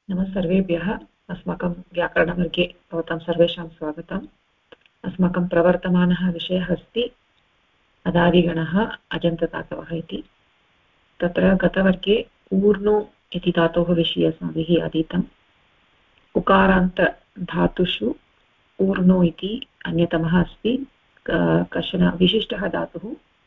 नमः सर्वेभ्यः। अस्माकं व्याकरणवर्गे भवतां सर्वेषां स्वागतम्। अस्माकं प्रवर्तमानः विषयः अस्ति अदादिगणः अजन्तदातवः इति। तत्र गतवर्गे ऊर्णु इति धातोः विषये अस्माभिः अधीतम्। उकारान्तधातुषु ऊर्णु इति अन्यतमः अस्ति कश्चन विशिष्टः धातुः।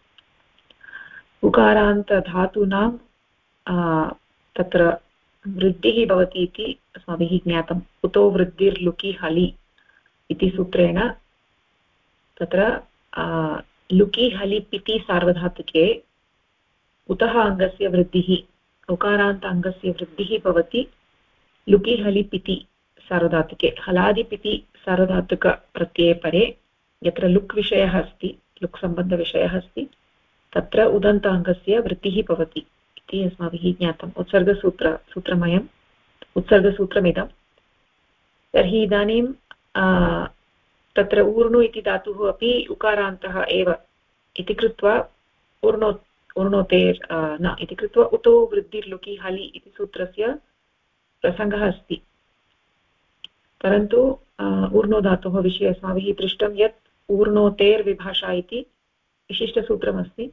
उकारान्तधातूनां तत्र वृद्धिः भवति इति अस्माभिः ज्ञातम्। उतो वृद्धिर्लुकि हलि इति सूत्रेण तत्र लुकि हलि पिति सार्वधातुके उतः अङ्गस्य वृद्धिः उकारान्त अङ्गस्य वृद्धिः भवति लुकि हलि पिति सार्वधातुके। हलादिपिति सार्वधातुकप्रत्यये परे यत्र लुक् विषयः अस्ति, लुक् सम्बन्धविषयः अस्ति, तत्र उदन्त अङ्गस्य वृद्धिः भवति इति अस्माभिः ज्ञातम्। सूत्रमयम् उत्सर्गसूत्रमिदं। तर्हि इदानीं तत्र ऊर्णु इति धातुः अपि उकारान्तः एव इति कृत्वा ऊर्णोतेर् न इति कृत्वा उतो वृद्धिर्लुकि हलि इति सूत्रस्य प्रसङ्गः अस्ति। परन्तु ऊर्णो धातोः विषये अस्माभिः दृष्टं यत् ऊर्णोतेर्विभाषा इति विशिष्टसूत्रमस्ति।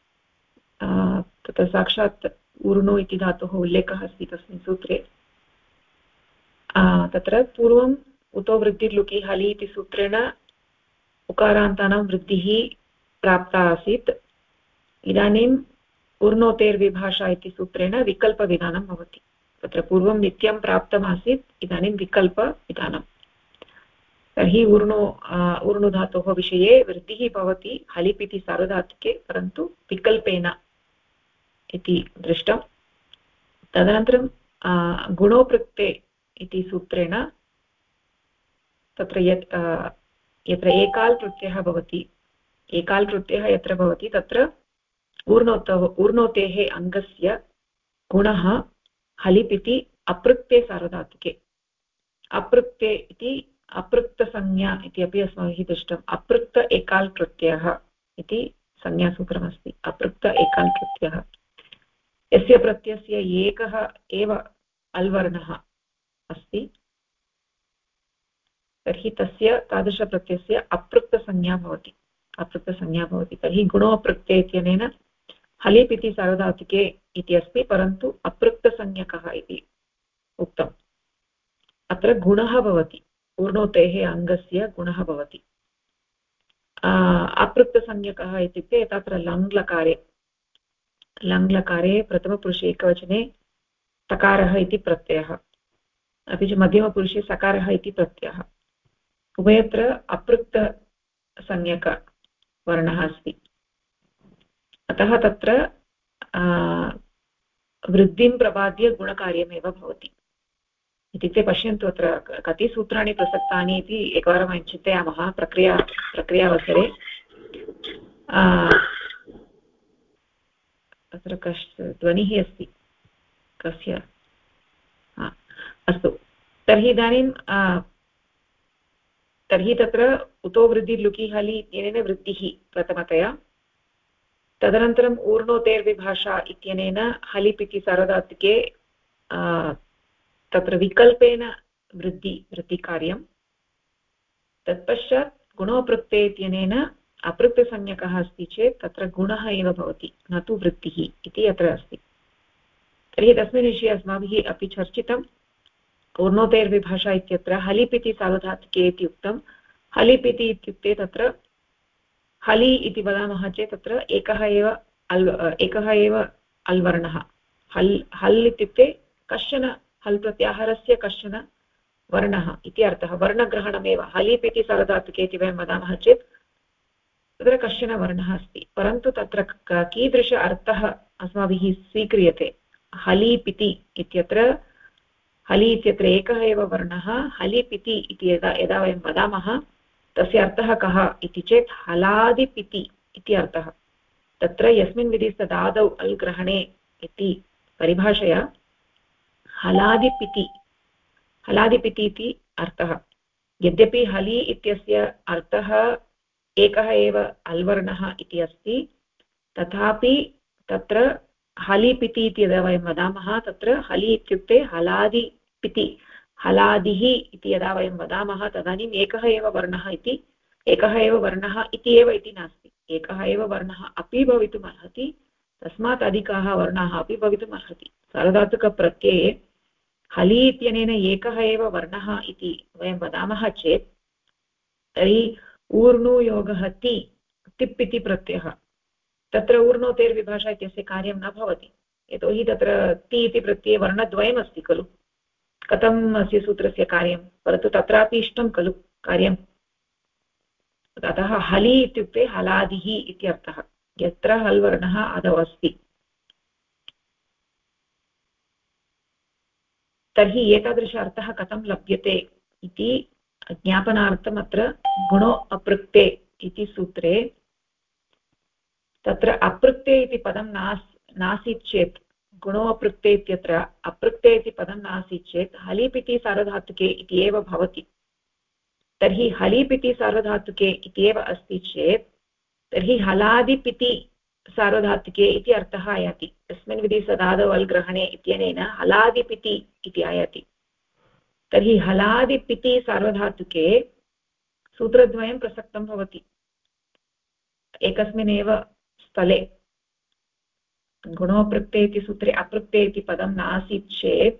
तत्र साक्षात् ऊर्णो इति धातोः उल्लेखः अस्ति तस्मिन् सूत्रे। तत्र पूर्वम् उतो वृद्धिर्लुकि हलि इति सूत्रेण उकारान्तानां वृद्धिः प्राप्ता आसीत्। इदानीम् ऊर्णोतेर्विभाषा इति सूत्रेण विकल्पविधानं भवति। तत्र पूर्वं नित्यं प्राप्तमासीत्, इदानीं विकल्पविधानं। तर्हि ऊर्णुधातोः विषये वृद्धिः भवति हलिप् इति सार्वधातुके, परन्तु विकल्पेन इति दृष्टं। तदनन्तरं गुणोपृक्ते इति सूत्रेण तत्र यत्र एकाल् प्रत्ययः भवति, एकाल् प्रत्ययः यत्र भवति तत्र ऊर्णोतेः अङ्गस्य गुणः हलिप् इति अपृक्ते सार्वधातुके। अपृक्ते इति अपृक्तसंज्ञा इति अपि अस्माभिः दृष्टम्। अपृक्त एकाल् प्रत्ययः इति संज्ञासूत्रमस्ति। अपृक्त एकाल् प्रत्ययः यस्य प्रत्ययस्य एकः एव अल्वर्णः अस्ति, तर्हि तस्य तादृशप्रत्ययस्य अपृक्तसंज्ञा भवति। तर्हि गुणोपृक्ते इत्यनेन हलिप् इति सार्वधातुके इति अस्ति, परन्तु अपृक्तसंज्ञकः इति उक्तम्। अत्र गुणः भवति, ऊर्णोतेः अङ्गस्य गुणः भवति। अपृक्तसंज्ञकः इत्युक्ते तत्र लङ्लकारे प्रथमपुरुषे एकवचने तकारः इति प्रत्ययः, अपि च मध्यमपुरुषे सकारः इति प्रत्ययः, उभयत्र अपृक्तसंज्ञकवर्णः अस्ति। अतः तत्र वृद्धिं प्रबाद्य गुणकार्यमेव भवति। इत्युक्ते पश्यन्तु अत्र कति सूत्राणि प्रसक्तानि इति एकवारं वयं चिन्तयामः प्रक्रियावसरे। अत्र ध्वनिः अस्ति कस्य? अस्तु, तर्हि इदानीं तर्हि तत्र उतो वृद्धिर्लुकि हलि इत्यनेन वृद्धिः प्रथमतया। तदनन्तरम् ऊर्णोतेर्विभाषा इत्यनेन हलिप् इति सार्वधातुके तत्र विकल्पेन वृद्धिकार्यं। तत्पश्चात् गुणोपृक्ते इत्यनेन अपृक्तसंज्ञकः अस्ति चेत् तत्र गुणः एव भवति, न तु वृद्धिः इति अत्र अस्ति। तर्हि तस्मिन् विषये अस्माभिः अपि चर्चितम्। ऊर्णोतेर्विभाषा इत्यत्र हलिप् इति सार्वधातुके इति उक्तं। हलिप् इति इत्युक्ते तत्र हलि इति वदामः चेत् तत्र एकः एव अल्वर्णः। हल् इत्युक्ते कश्चन हल् प्रत्याहारस्य कश्चन वर्णः इति अर्थः। वर्णग्रहणमेव हलिप् इति सार्वधातुके इति वयं वदामः चेत् तत्र कश्चन वर्णः अस्ति, परन्तु तत्र कीदृश अर्थः अस्माभिः स्वीक्रियते? हलिप् इत्यत्र हलि इत्यत्र एकः एव वर्णः। हलिप् इति यदा वयं वदामः तस्य अर्थः कः इति चेत् हलादिपिति इति अर्थः। तत्र यस्मिन् विधिस्तदादौ अल् ग्रहणे इति परिभाषया हलादिपिति इति अर्थः। यद्यपि हलि इत्यस्य अर्थः एकः एव अल्वर्णः इति अस्ति, तथापि तत्र हलिप् इति यदा वयं वदामः तत्र हलि इत्युक्ते हलादि पिति हलादिः इति यदा वयं वदामः तदानीम् एकः एव वर्णः इति एकः एव वर्णः इति एव इति नास्ति, एकः एव वर्णः अपि भवितुम् अर्हति, तस्मात् अधिकाः वर्णाः अपि भवितुम् अर्हति। सार्वधातुकप्रत्यये हलि इत्यनेन एकः एव वर्णः इति वयं वदामः चेत् तर्हि ऊर्णुयोगः तिप् इति प्रत्ययः, तत्र ऊर्णोतेर्विभाषा इत्यस्य कार्यं न भवति, यतोहि तत्र ति इति प्रत्यये वर्णद्वयमस्ति खलु। कथम् अस्य सूत्रस्य कार्यं, परन्तु तत्रापि इष्टं खलु कार्यम्। अतः हलि इत्युक्ते हलादिः इत्यर्थः, यत्र हल् वर्णः आदौ अस्ति। तर्हि एतादृश अर्थः कथं लभ्यते इति ज्ञापनार्थम् अत्र गुणो अपृक्ते इति सूत्रे तत्र अपृक्ते इति पदं नासीत् चेत्, गुणो अपृक्ते इत्यत्र अपृक्ते इति पदं नासीत् चेत् हलीपिति सार्वधातुके इति एव भवति। तर्हि हलीपिति सार्वधातुके इति एव अस्ति चेत् तर्हि हलादिपिति सार्वधातुके इति अर्थः आयाति। तस्मिन् विधि सदादौ अल् ग्रहणे इत्यनेन हलादिपिति इति आयाति। तर्हि हलादिपिति सार्वधातुके सूत्रद्वयं प्रसक्तं भवति एकस्मिन्नेव स्थले। गुणोपृक्ते इति सूत्रे अपृक्ते इति पदं नासीत् चेत्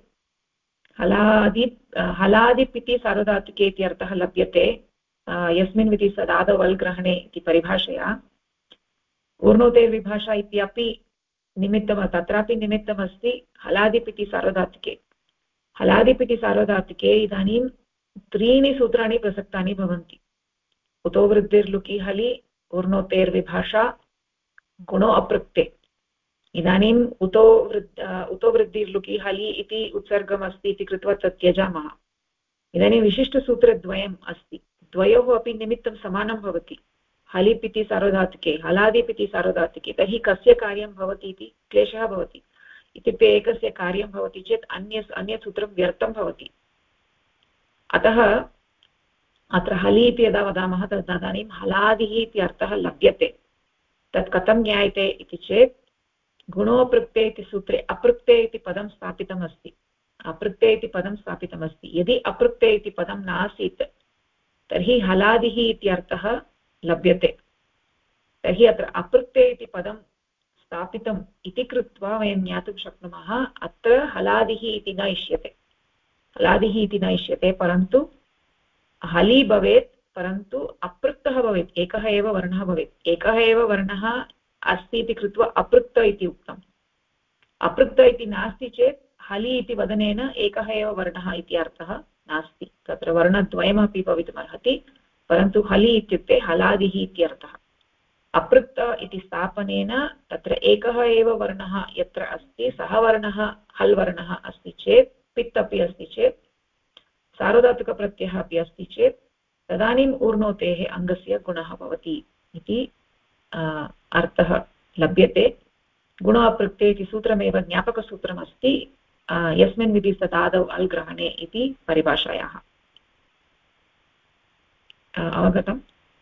हलादिपिति सार्वधातुके इति अर्थः लभ्यते यस्मिन् विधि सदादौ अल् ग्रहणे इति परिभाषया। ऊर्णोतेर्विभाषा इत्यपि निमित्तं, तत्रापि निमित्तमस्ति हलादिपिति सार्वधातुके। हलादिपिति सार्वधातुके इदानीं त्रीणि सूत्राणि प्रसक्तानि भवन्ति। उतो वृद्धिर्लुकि हलि, ऊर्णोतेर्विभाषा, गुणो अपृक्ते। इदानीम् उतो वृद्धिर्लुकि हलि इति उत्सर्गमस्ति इति कृत्वा तत् त्यजामः। इदानीं विशिष्टसूत्रद्वयम् अस्ति, द्वयोः अपि निमित्तं समानं भवति। हलिपिति सार्वधातुके, हलादिपिति सार्वधातुके, तर्हि कस्य कार्यं भवति इति क्लेशः भवति। इत्युक्ते एकस्य कार्यं भवति चेत् अन्यत् सूत्रं व्यर्थं भवति। अतः अत्र हलि इति यदा वदामः तदानीं हलादिः इति अर्थः लभ्यते। तत् कथं ज्ञायते इति चेत् गुणोपृक्ते इति सूत्रे अपृक्ते इति पदं स्थापितमस्ति। अपृक्ते इति पदं स्थापितमस्ति। यदि अपृक्ते इति पदं नासीत् तर्हि हलादिः इति अर्थः लभ्यते। तर्हि अत्र अपृक्ते इति पदं स्थापितम् इति कृत्वा वयं ज्ञातुं शक्नुमः अत्र हलादिः इति न इष्यते, हलादिः इति न इष्यते, परन्तु हलि भवेत्, परन्तु अपृक्तः भवेत्, एकः एव वर्णः भवेत्। एकः एव वर्णः अस्ति इति कृत्वा अपृक्त इति उक्तम्। अपृक्त इति नास्ति चेत् हलि इति वदनेन एकः एव वर्णः इति अर्थः नास्ति, तत्र वर्णद्वयमपि भवितुमर्हति, परन्तु हलि इत्युक्ते हलादिः इत्यर्थः। अपृक्त इति स्थापनेन तत्र एकः एव वर्णः यत्र अस्ति सः वर्णः हल् वर्णः अस्ति चेत्, पित् अपि अस्ति चेत्, सार्वधातुकप्रत्ययः अपि अस्ति चेत् तदानीम् ऊर्णोतेः अङ्गस्य गुणः भवति इति अर्थः लभ्यते। गुणो अपृक्ते इति सूत्रमेव ज्ञापकसूत्रमस्ति यस्मिन् विधि सदादौ अल् ग्रहणे इति परिभाषायाः। अवगतम्?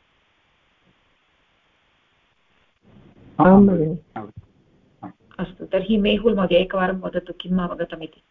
अस्तु, तर्हि मेहुल् महोदय एकवारं वदतु किम् अवगतम् इति।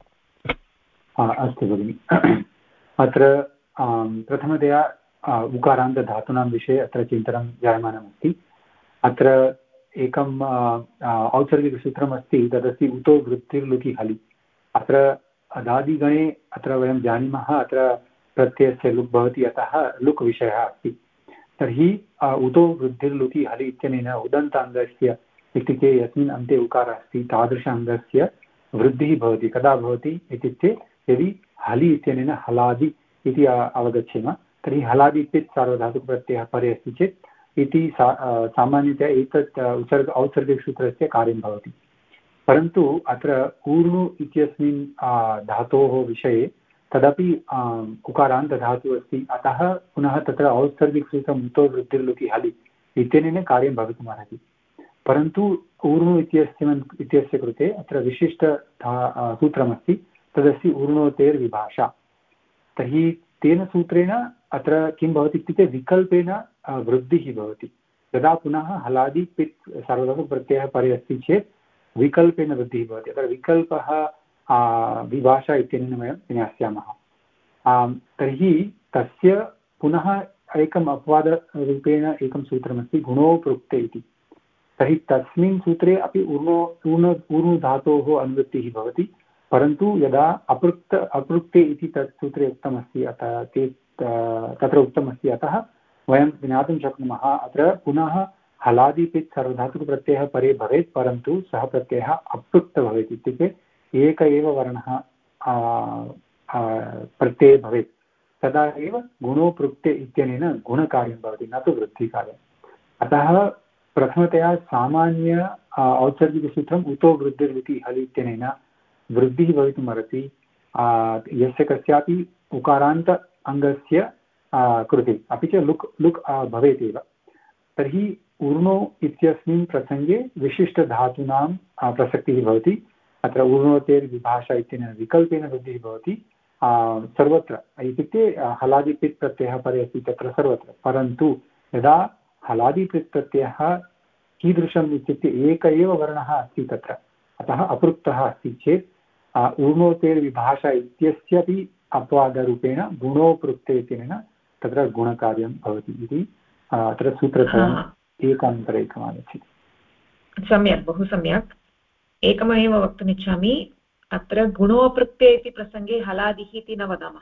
अस्तु भगिनि, अत्र प्रथमतया उकारान्तधातूनां विषये अत्र चिन्तनं जायमानमस्ति। अत्र एकम् औत्सर्गिकसूत्रमस्ति, तदस्ति उतो वृत्तिर्लुकि हलि। अत्र अदादिगणे अत्र वयं जानीमः अत्र प्रत्ययस्य लुक् भवति, अतः लुक् विषयः अस्ति। तर्हि उतो वृद्धिर्लुकि हलि इत्यनेन उदन्ताङ्गस्य इत्युक्ते यस्मिन् अन्ते उकारः अस्ति तादृश अङ्गस्य वृद्धिः भवति। कदा भवति इत्युक्ते यदि हलि इत्यनेन हलादि इति अवगच्छेम, तर्हि हलादि इत्येतत् सार्वधातुकप्रत्ययः परे अस्ति चेत् इति सामान्यतया एतत् औत्सर्गिकसूत्रस्य कार्यं भवति। परन्तु अत्र ऊर्णु इत्यस्मिन् धातोः विषये तदपि उकारान्तधातुः अस्ति, अतः पुनः तत्र औत्सर्गिकसूत्रम् उतो वृद्धिर्लुकि हलि इत्यनेन कार्यं भवितुमर्हति। परन्तु ऊर्णु इत्यस्य कृते अत्र विशिष्ट सूत्रमस्ति, तदस्ति ऊर्णोतेर्विभाषा। तर्हि तेन सूत्रेण अत्र किं भवति इत्युक्ते विकल्पेन वृद्धिः भवति। यदा पुनः हलादि पित् सार्वधातुकप्रत्ययः परे अस्ति चेत् विकल्पेन वृद्धिः भवति। अत्र विकल्पः विभाषा इत्यनेन वयं ज्ञास्यामः। तर्हि तस्य पुनः एकम् अपवादरूपेण एकं सूत्रमस्ति गुणोपृक्ते इति। तर्हि तस्मिन् सूत्रे अपि ऊर्णुधातोः अनुवृत्तिः भवति, परन्तु यदा अपृक्ते इति तत् सूत्रे उक्तमस्ति, अतः तत्र उक्तमस्ति, अतः वयं ज्ञातुं शक्नुमः अत्र पुनः हलादिपित् सार्वधातुकप्रत्ययः परे भवेत्, परन्तु सः प्रत्ययः अपृक्तः भवेत्, इत्युक्ते एक एव वर्णः प्रत्यये भवेत्, तदा एव गुणोपृक्ते इत्यनेन गुणकार्यं भवति, न तु वृद्धिकार्यम्। अतः प्रथमतया सामान्य औत्सर्गिकसूत्रम् उतो वृद्धिर्विति हलि इत्यनेन वृद्धिः भवितुमर्हति यस्य कस्यापि उकारान्त अङ्गस्य कृते, अपि च लुक् भवेत् एव। तर्हि ऊर्णो इत्यस्मिन् प्रसङ्गे विशिष्टधातूनां प्रसक्तिः भवति। अत्र ऊर्णोतेर्विभाषा इत्यनेन विकल्पेन वृद्धिः भवति सर्वत्र, इत्युक्ते हलादिपित् प्रत्ययः परे अस्ति तत्र सर्वत्र, परन्तु यदा हलादिपित् प्रत्ययः कीदृशम् इत्युक्ते एक एव वर्णः अस्ति तत्र, अतः अपृक्तः अस्ति चेत् ऊर्णोतेर्विभाषा इत्यस्यापि अपवादरूपेण गुणोपृक्ते इत्यनेन तत्र गुणकार्यं भवति इति अत्र सूत्रत्रयम् एकान्तरैकम् आगच्छति। सम्यक्, बहु सम्यक्। एकमेव वक्तुमिच्छामि, अत्र गुणोपृक्ते इति प्रसङ्गे हलादिः इति न वदामः।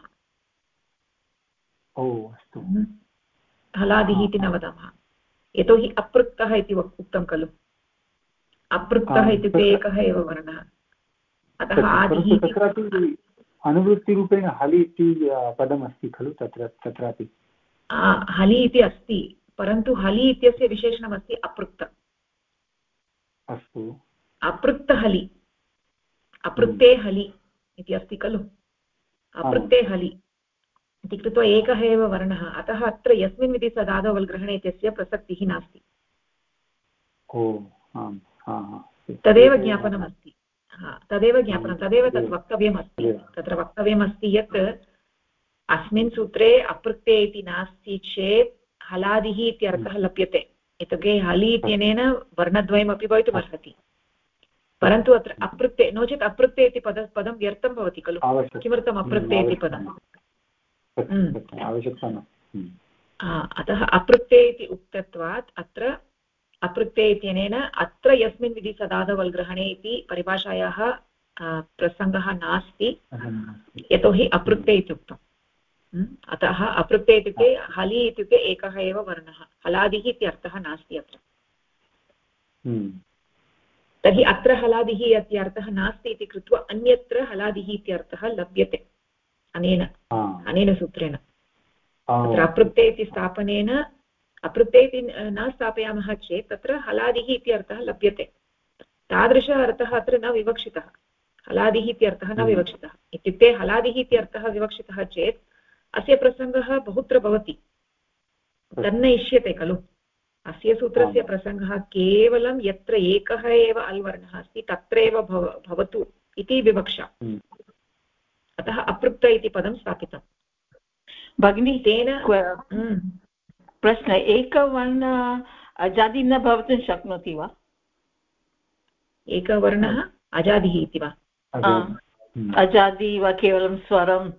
ओ अस्तु, हलादिः इति न वदामः, यतोहि अपृक्तः इति उक्तं खलु। अपृक्तः इत्युक्ते एकः एव वर्णः, अतः आदिः तत्रापि अनुवृत्तिरूपेण हलि इति पदमस्ति खलु तत्रापि हलि इति अस्ति, परन्तु हलि इत्यस्य विशेषणमस्ति अपृक्त। अस्तु, अपृक्तहलि, अपृक्ते हलि इति अस्ति खलु, अपृक्ते हलि इति कृत्वा एकः एव वर्णः, अतः अत्र यस्मिन् विधि सदादौ वल्ग्रहणे इत्यस्य प्रसक्तिः नास्ति। तदेव ज्ञापनमस्ति, तदेव ज्ञापनं, तदेव तत् वक्तव्यमस्ति। तत्र वक्तव्यमस्ति यत् अस्मिन् सूत्रे अपृक्ते इति नास्ति चेत् हलादिः इत्यर्थः लभ्यते, इत्युक्ते हलि इत्यनेन वर्णद्वयमपि भवितुमर्हति, परन्तु अत्र अपृक्ते, नो चेत् अपृक्ते इति पदं व्यर्थं भवति खलु। किमर्थम् अपृक्ते इति पदम्? अतः अपृक्ते इति उक्तत्वात् अत्र अपृक्ते इत्यनेन अत्र यस्मिन् विधि सदादवल्ग्रहणे इति परिभाषायाः प्रसङ्गः नास्ति, यतोहि अपृक्ते इति उक्तम्। अतः अपृक्ते इत्युक्ते हलि इत्युक्ते एकः एव वर्णः, हलादिः इत्यर्थः नास्ति अत्र। तर्हि अत्र हलादिः इत्यर्थः नास्ति इति कृत्वा अन्यत्र हलादिः इत्यर्थः लभ्यते अनेन सूत्रेण। तत्र अपृक्ते इति स्थापनेन, अपृक्ते इति न स्थापयामः चेत् तत्र हलादिः इति अर्थः लभ्यते। तादृश अर्थः अत्र न विवक्षितः, हलादिः इत्यर्थः न विवक्षितः, इत्युक्ते हलादिः इत्यर्थः विवक्षितः चेत् अस्य प्रसङ्गः बहुत्र भवति, तन्न इष्यते खलु। अस्य सूत्रस्य प्रसङ्गः केवलं यत्र एकः एव अल्वर्णः अस्ति तत्रैव भवतु इति विवक्षा, अतः अपृक्त इति पदं स्थापितम्। भगिनी, तेन प्रश्न, एकवर्ण अजादि न भवितुं शक्नोति वा? एकवर्णः अजादिः इति वा? अजादि वा केवलं स्वरं?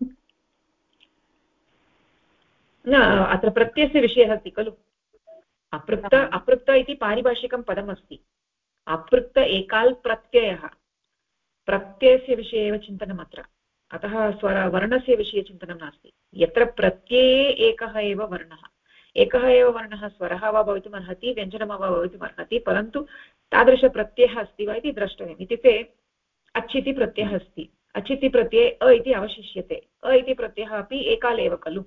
न, अत्र प्रत्ययस्य विषयः अस्ति खलु। अपृक्त इति पारिभाषिकं पदमस्ति। अपृक्त एकाल् प्रत्ययः, प्रत्ययस्य विषये एव चिन्तनम् अत्र, अतः वर्णस्य विषये चिन्तनं नास्ति। यत्र प्रत्यये एकः एव वर्णः, एकः एव वर्णः स्वरः वा भवितुमर्हति, व्यञ्जनं वा भवितुमर्हति, परन्तु तादृशप्रत्ययः अस्ति वा इति द्रष्टव्यम्। इत्युक्ते अच् इति प्रत्ययः अस्ति, अच् इति प्रत्यये अ इति अवशिष्यते, अ इति प्रत्ययः अपि एकाल एव खलु।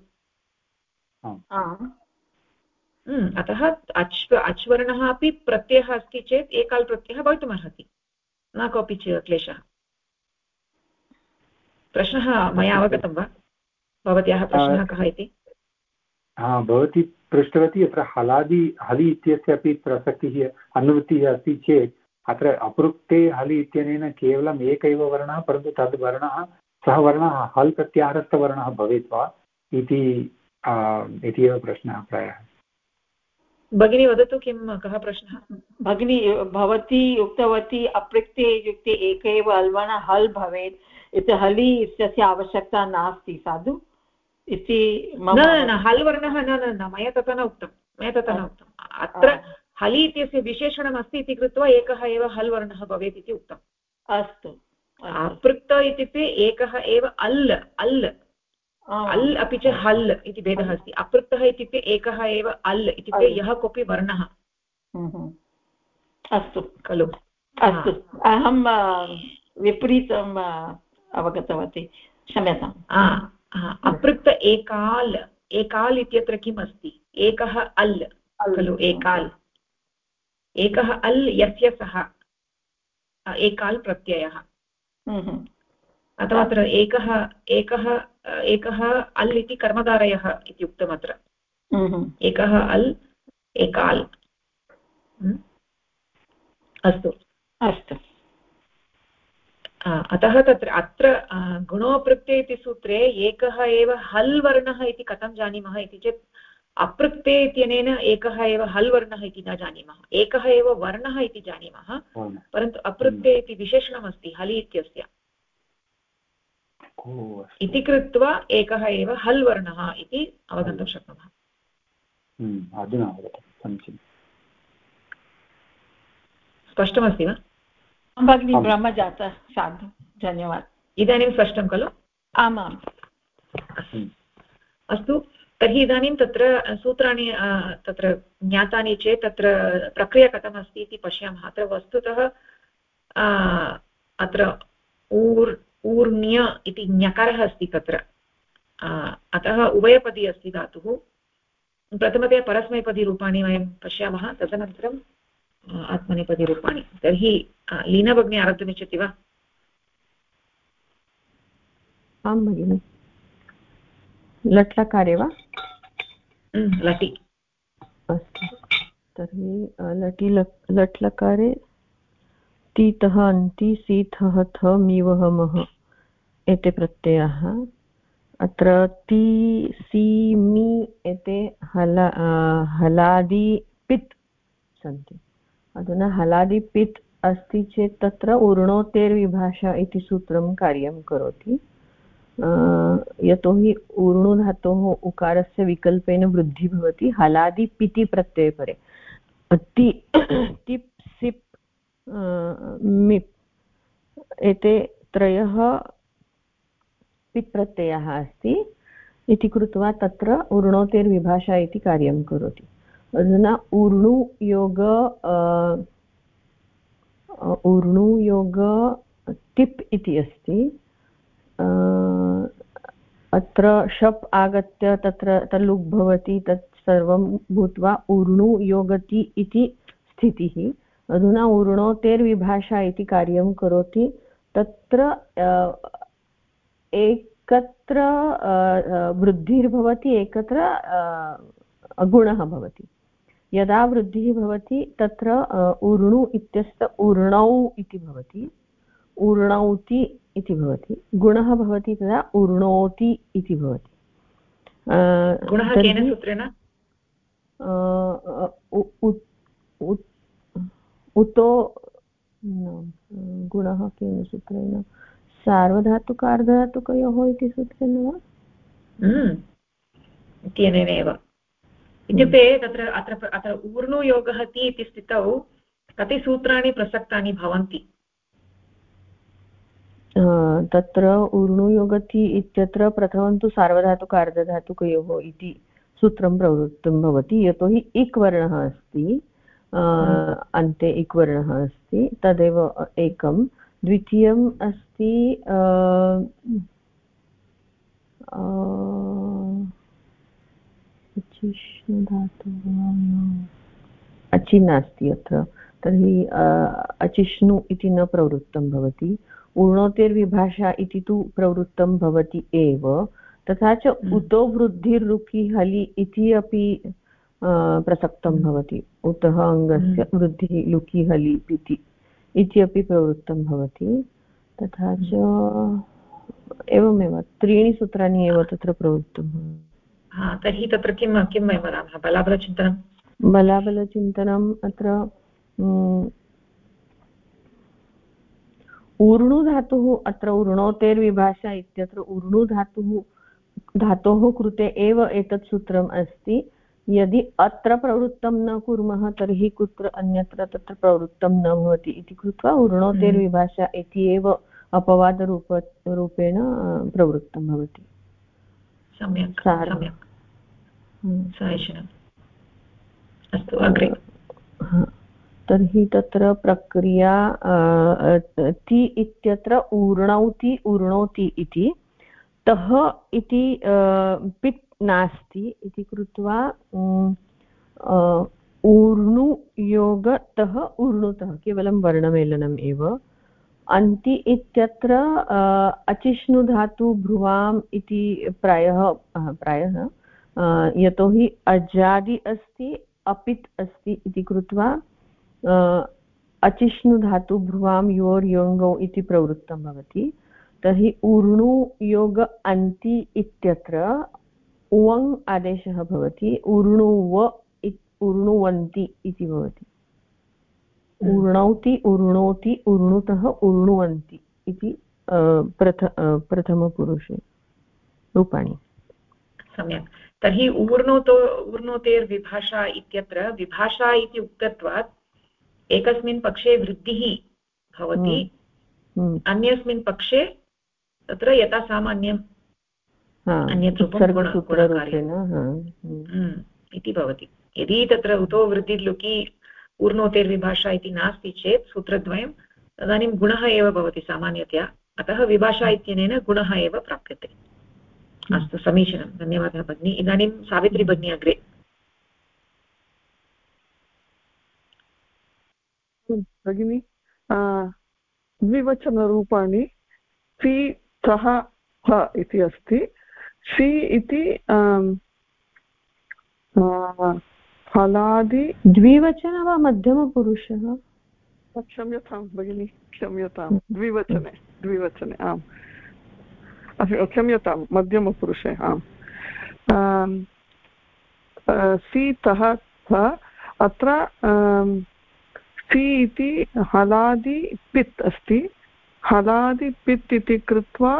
अतः अच् वर्णः अपि प्रत्ययः अस्ति चेत् एकाल् प्रत्ययः भवितुमर्हति, न कोऽपि क्लेशः। प्रश्नः मया अवगतं वा? भवत्याः प्रश्नः कः इति? भवती पृष्टवती यत्र हलि इत्यस्य अपि प्रसक्तिः अनुवृत्तिः अस्ति चेत् अत्र अपृक्ते हलि इत्यनेन केवलम् एक एव वर्णः, परन्तु तद् वर्णः, सः वर्णः हल् प्रत्याहारस्थवर्णः भवेत् वा इति एव प्रश्नः प्रायः। भगिनी वदतु किं कः प्रश्नः? भगिनी भवती उक्तवती अपृक्ते इत्युक्ते एक एव हल्वर्ण हल् भवेत् इति हलि इत्यस्य आवश्यकता नास्ति साधु इति न न हल् वर्णः न न न मया तथा न उक्तं, मया तथा न उक्तम्। अत्र हलि इत्यस्य विशेषणम् अस्ति इति कृत्वा एकः एव हल् वर्णः भवेत् इति उक्तम्। अस्तु। अपृक्त इत्युक्ते एकः एव अल् अल् अल् अपि च हल् इति भेदः अस्ति। अपृक्तः इत्युक्ते एकः एव अल् इत्युक्ते यः कोऽपि वर्णः। अस्तु खलु? अस्तु, अहं विपरीतम् अवगतवती, क्षम्यताम्। अपृक्त एकाल्, एकाल् इत्यत्र किम् अस्ति? एकः अल् खलु, एकाल्, एकः अल् यस्य सः एकाल् प्रत्ययः। अथवा अत्र एकः एकः एकः अल् इति कर्मधारयः इति उक्तम् अत्र। एकः अल् एकाल्। अस्तु अस्तु। अतः तत्र अत्र गुणोपृक्ते इति सूत्रे एकः एव हल् वर्णः इति कथं जानीमः इति चेत् अपृक्ते इत्यनेन एकः एव हल् वर्णः इति न जानीमः, एकः एव वर्णः इति जानीमः, परन्तु अपृक्ते इति विशेषणमस्ति हलि इत्यस्य इति कृत्वा एकः एव हल् वर्णः इति अवगन्तुं शक्नुमः। स्पष्टमस्ति वा भगिनी? ब्रह्मजातः, साधु, धन्यवादः। इदानीं स्पष्टं खलु? आमाम्। अस्तु, तर्हि इदानीं तत्र सूत्राणि तत्र ज्ञातानि चेत् तत्र प्रक्रिया कथमस्ति इति पश्यामः। अत्र वस्तुतः अत्र ऊर्ण्य इति ञकारः अस्ति तत्र, अतः उभयपदी अस्ति धातुः। प्रथमतया परस्मैपदीरूपाणि वयं पश्यामः, तदनन्तरम् आत्मनेपदीरूपाणि। तर्हि लीना भगिनी आरब्धुमिच्छति वा? आं भगिनि। लट्लकारे वा? लटि। अस्तु, तर्हि लट्लकारे तीतः अन्ति सीथः थ मीवः मः एते प्रत्ययाः। अत्र ति सि मि एते हलादि पित् सन्ति। अधुना हलादि पित् अस्ति चेत् तत्र ऊर्णोतेर्विभाषा इति सूत्रं कार्यं करोति। यतोहि ऊर्णुधातोः उकारस्य विकल्पेन वृद्धिः भवति हलादि पिति प्रत्ययपरे। तिप् सिप् मिप् एते त्रयः पित् प्रत्ययः अस्ति इति कृत्वा तत्र ऊर्णोतेर्विभाषा इति कार्यं करोति। अधुना ऊर्णुयोग तिप् इति अस्ति। अत्र शप् आगत्य तत्र तल्लुक् भवति, तत् सर्वं भूत्वा ऊर्णुयोगति इति स्थितिः। अधुना ऊर्णोतेर्विभाषा इति कार्यं करोति। तत्र एकत्र वृद्धिर्भवति, एकत्र गुणः भवति। यदा वृद्धिः भवति तत्र ऊर्णु इत्यस्य ऊर्णौ इति भवति, ऊर्णौति इति भवति। गुणः भवति तदा ऊर्णोति इति भवति। गुणः केन सूत्रेण? उतो गुणः केन सूत्रेण? सार्वधातुकार्धधातुकयोः इति सूत्रेण वा? इत्यनेनैव। इत्युक्ते तत्र अत्र ऊर्णुयोगः ति इति स्थितौ कति सूत्राणि प्रसक्तानि भवन्ति? तत्र ऊर्णुयोगति इत्यत्र प्रथमं तु सार्वधातुकार्धधातुकयोः इति सूत्रं प्रवृत्तं भवति, यतोहि इक् वर्णः अस्ति, अन्ते इक् वर्णः अस्ति, तदेव एकं। द्वितीयम् अस्ति अचि नास्ति अत्र, तर्हि अचिष्णु इति न प्रवृत्तं भवति। ऊर्णोतेर्विभाषा इति तु प्रवृत्तं भवति एव। तथा च उतो वृद्धिर्रुकि हलि इति अपि प्रसक्तं भवति। उतः अङ्गस्य वृद्धिः लुकि हलि इति इत्यपि प्रवृत्तं भवति। तथा च एवमेव त्रीणि सूत्राणि एव तत्र प्रवृत्तं भवति। तर्हि तत्र किं वयं वदामः? बलाबलचिन्तनं? बलाबलचिन्तनम् अत्र ऊर्णुधातुः अत्र ऊर्णोतेर्विभाषा इत्यत्र धातोः कृते एव एतत् सूत्रम् अस्ति। यदि अत्र प्रवृत्तं न कुर्मः तर्हि कुत्र अन्यत्र तत्र प्रवृत्तं न भवति इति कृत्वा ऊर्णोतेर्विभाषा इति एव अपवादरूपेण प्रवृत्तं भवति। सम्यक् सम्यक् समीचीनम्। अस्तु अग्रे। तर्हि तत्र प्रक्रिया ति इत्यत्र ऊर्णौति ऊर्णोति इति, तः इति पित् नास्ति इति कृत्वा ऊर्णुयोगतः ऊर्णुतः केवलं वर्णमेलनम् एव। अन्ति इत्यत्र अचिष्णुधातु भ्रुवाम् इति प्रायः यतोहि अजादि अस्ति अपित् अस्ति इति कृत्वा अचिष्णुधातु भ्रुवां योर् योङ्गौ इति प्रवृत्तं भवति। तर्हि ऊर्णुयोग अन्ति इत्यत्र उवङ् आदेशः भवति, ऊर्णुवन्ति इति भवति। ऊर्णौति ऊर्णोति ऊर्णुतः ऊर्णुवन्ति इति प्रथमपुरुषे रूपाणि। सम्यक्। तर्हि ऊर्णोतेर्विभाषा इत्यत्र विभाषा इति उक्तत्वात् एकस्मिन् पक्षे वृद्धिः भवति, अन्यस्मिन् पक्षे तत्र यथा सामान्यम् अन्यत् रूपं इति भवति। यदि तत्र उतो वृद्धिर्लुकि ऊर्णोतेर्विभाषा इति नास्ति चेत् सूत्रद्वयं तदानीं गुणः एव भवति सामान्यतया, अतः विभाषा इत्यनेन गुणः एव प्राप्यते। अस्तु समीचीनं, धन्यवादः भगिनी। इदानीं सावित्री भगिनी अग्रे। भगिनी द्विवचनरूपाणि सि तः ह इति अस्ति। सि इति फलादि द्विवचन वा मध्यमपुरुषः? क्षम्यतां भगिनी क्षम्यतां, द्विवचने आम्, क्षम्यतां मध्यमपुरुषे आम्। सीतः अत्र सी इति हलादि पित् अस्ति। हलादि पित् इति कृत्वा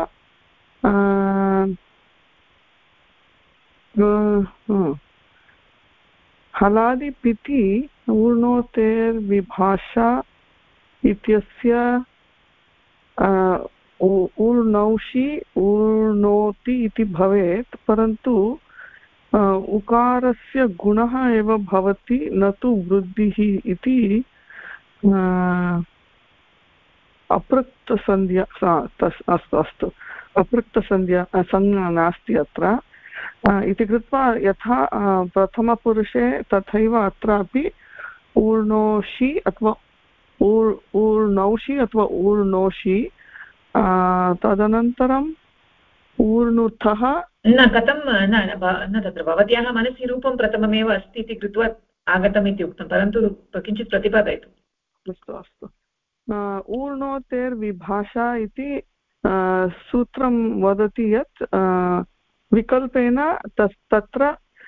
हलादिपिति ऊर्णोतेर्विभाषा इत्यस्य ऊर्णौषि ऊर्णोति इति भवेत्, परन्तु उकारस्य गुणः एव भवति, न तु वृद्धिः इति अपृक्तसंज्ञा। अस्तु अपृक्तसंज्ञा संज्ञा नास्ति अत्र इति कृत्वा यथा प्रथमपुरुषे तथैव अत्रापि ऊर्णोषि अथवा ऊर्णौषि अथवा ऊर्णोषि, तदनन्तरम् ऊर्णुतः न कथं न तत्र भवत्याः मनसि रूपं प्रथममेव अस्ति इति कृत्वा आगतम् इति उक्तं, परन्तु किञ्चित् प्रतिपादयतु। अस्तु ऊर्णोतेर्विभाषा इति सूत्रं वदति यत् विकल्पेन तत्र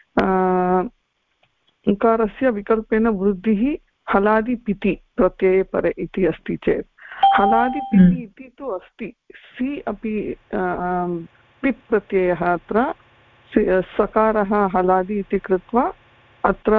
उकारस्य विकल्पेन वृद्धिः हलादिपिति प्रत्यये परे इति अस्ति चेत्, हलादिपिति इति तु अस्ति, सि अपि पित् प्रत्ययः अत्र सकारः हलादि इति कृत्वा अत्र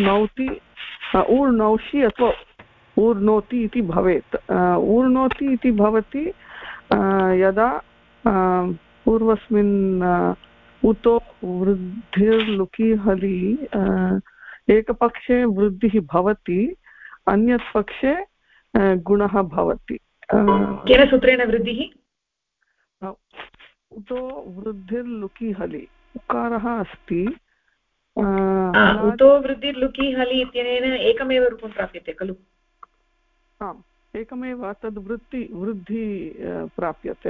ऊर्णौषि अथवा ऊर्णोति इति भवेत्। ऊर्णोति इति भवति यदा पूर्वस्मिन् उतो वृद्धिर्लुकि हलि एकपक्षे वृद्धिः भवति, अन्यत् पक्षे गुणः भवति। केन सूत्रेण वृद्धिः? उतो वृद्धिर्लुकि हलि उकारः अस्ति, उतो वृद्धिर्लुकि हलि इत्यनेन एकमेव रूपं प्राप्यते खलु? आम्, एकमेव, तद् वृद्धि प्राप्यते।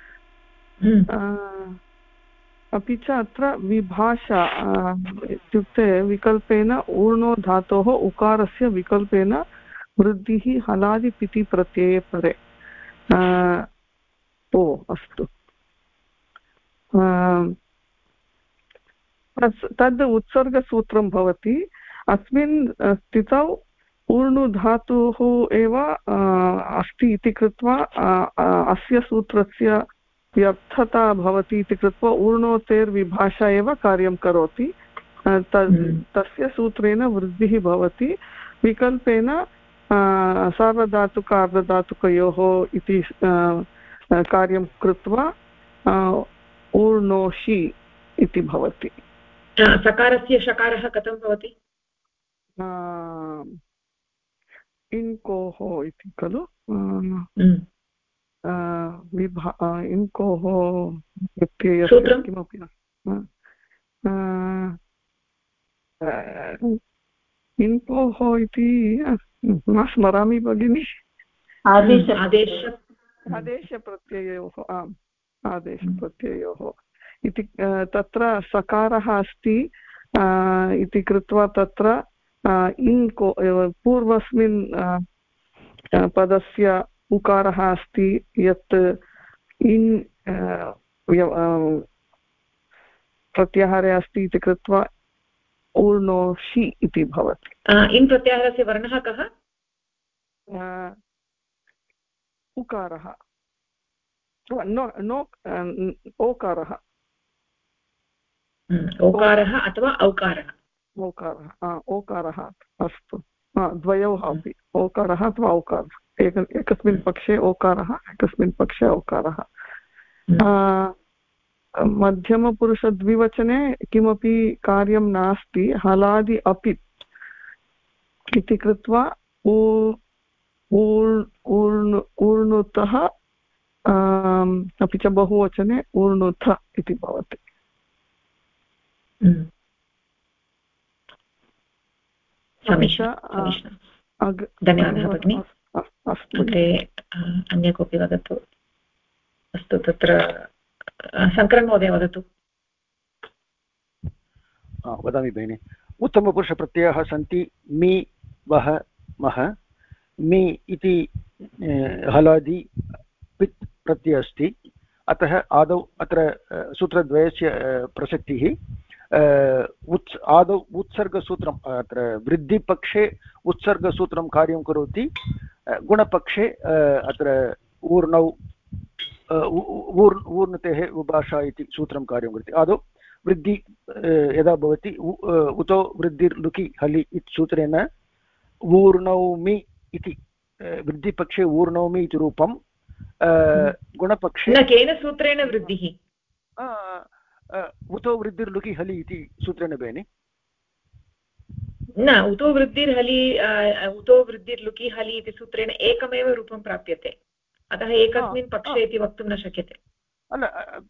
अपि च अत्र विभाषा इत्युक्ते विकल्पेन ऊर्णो धातोः उकारस्य विकल्पेन वृद्धिः हलादिपिति प्रत्यये परे। अस्तु, तद् उत्सर्गसूत्रं भवति। अस्मिन् स्थितौ ऊर्णुधातुः एव अस्ति इति कृत्वा अस्य सूत्रस्य व्यर्थता भवति इति कृत्वा ऊर्णोतेर्विभाषा एव कार्यं करोति। तस्य सूत्रेण वृद्धिः भवति। विकल्पेन सार्वधातुक अर्धधातुकयोः इति कार्यं कृत्वा ऊर्णोषि इति भवति। सकारस्य शकारः कथं भवति? इन्कोः इति खलु इन्कोः प्रत्ययस्य किमपि इन्कोः इति न स्मरामि भगिनि। आदेशप्रत्ययोः आम् आदेशप्रत्ययोः इति तत्र सकारः अस्ति इति कृत्वा तत्र इन्को पूर्वस्मिन् पदस्य उकारः अस्ति यत् इन् प्रत्याहारे अस्ति इति कृत्वा ऊर्णोषि इति भवति। इन् प्रत्याहारस्य वर्णः कः? उकारः ओकारः ओकारः अथवा औकारः? ओकारः अस्तु द्वयोः अपि ओकारः अथवा औकारः एकस्मिन् पक्षे ओकारः एकस्मिन् पक्षे औकारः। मध्यमपुरुषद्विवचने किमपि कार्यं नास्ति। हलादि अपि इति कृत्वा ऊर्णुतः अपि च बहुवचने ऊर्णुथ इति भवति। धन्यवादः भगिनि। अग्रे अन्य कोऽपि वदतु। अस्तु तत्र शङ्करन् महोदय वदतु। वदामि भगिनि। उत्तमपुरुषप्रत्ययाः सन्ति मि वह मह। मि इति हलादि पित् प्रत्ययः अस्ति। अतः आदौ अत्र सूत्रद्वयस्य प्रसक्तिः। आदौ उत्सर्गसूत्रम् अत्र वृद्धिपक्षे उत्सर्गसूत्रं कार्यं करोति। गुणपक्षे अत्र ऊर्णौ ऊर्णतेः विभाषा इति सूत्रं कार्यं करोति। आदौ वृद्धि यदा भवति उतो वृद्धिर्लुकि हलि इति सूत्रेण ऊर्णौमि इति वृद्धिपक्षे ऊर्णौमि इति रूपं। गुणपक्षे केन सूत्रेण वृद्धिः? उतो वृद्धिर्लुकि हलि इति सूत्रेण बेनि न उतो वृद्धिर्लुकि हलि इति सूत्रेण एकमेव रूपं प्राप्यते। अतः एकस्मिन् पक्षे इति वक्तुं न शक्यते। अല്ല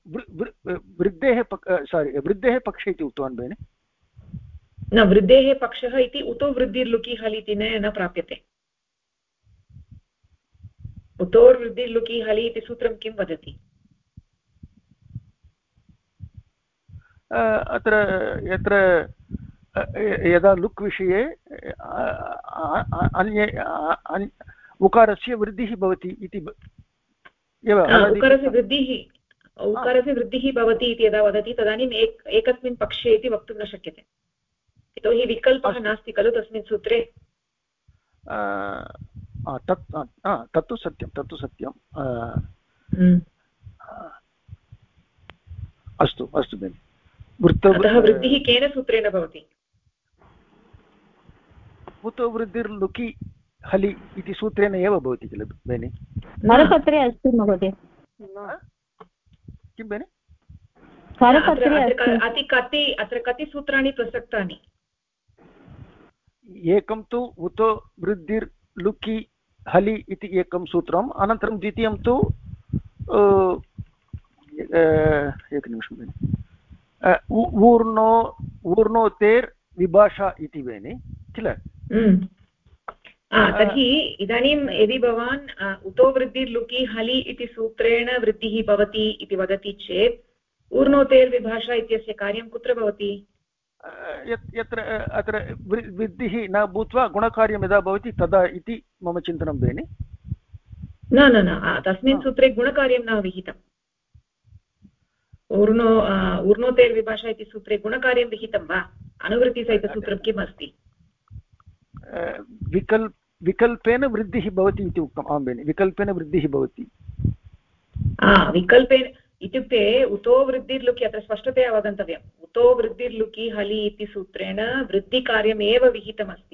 वृद्धेः पक्षे इति उक्तवान् बेनि। न वृद्धेः पक्षः इति उतो वृद्धिर्लुकि हलि इति न प्राप्यते। उतोर्वृद्धिर्लुकि हलि इति सूत्रं किं वदति? अत्र यत्र यदा लुक् विषये अन्ये उकारस्य वृद्धिः भवति इति उकारस्य वृद्धिः भवति इति यदा वदति तदानीम् एकस्मिन् पक्षे इति वक्तुं न शक्यते। यतोहि विकल्पः नास्ति खलु तस्मिन् सूत्रे। तत्तु सत्यं अस्तु अस्तु बेनि। अतः वृद्धिः केन सूत्रेण भवति? उतो वृद्धिर्लुकि हलि इति सूत्रेण एव भवति किल बेनि। करपत्रे अस्ति महोदय। किं बेनि? अत्र कति सूत्राणि प्रसक्तानि? एकं तु उतो वृद्धिर्लुकि हलि इति एकं सूत्रम्। अनन्तरं द्वितीयं तु एकनिमिषं बेनि ऊर्णोतेर् विभाषा इति बेनि किल। तर्हि इदानीं यदि भवान् उतो वृद्धिर्लुकि हलि इति सूत्रेण वृद्धिः भवति इति वदति चेत् ऊर्णोतेर्विभाषा इत्यस्य कार्यं कुत्र भवति? यत्र अत्र वृद्धिः न भूत्वा गुणकार्यं यदा भवति तदा इति मम चिन्तनं बेनि। न तस्मिन् सूत्रे गुणकार्यं न विहितम्। ऊर्णोतेर्विभाषा इति सूत्रे गुणकार्यं विहितं वा? अनुवृत्तिसहितसूत्रं किम् अस्ति? विकल्पेन वृद्धिः भवति इति उक्तम् आं भगिनि विकल्पेन वृद्धिः भवति विकल्पेन इत्युक्ते उतो वृद्धिर्लुकि अत्र स्पष्टतया अवगन्तव्यम् उतो वृद्धिर्लुकि हलि इति सूत्रेण वृद्धिकार्यमेव विहितमस्ति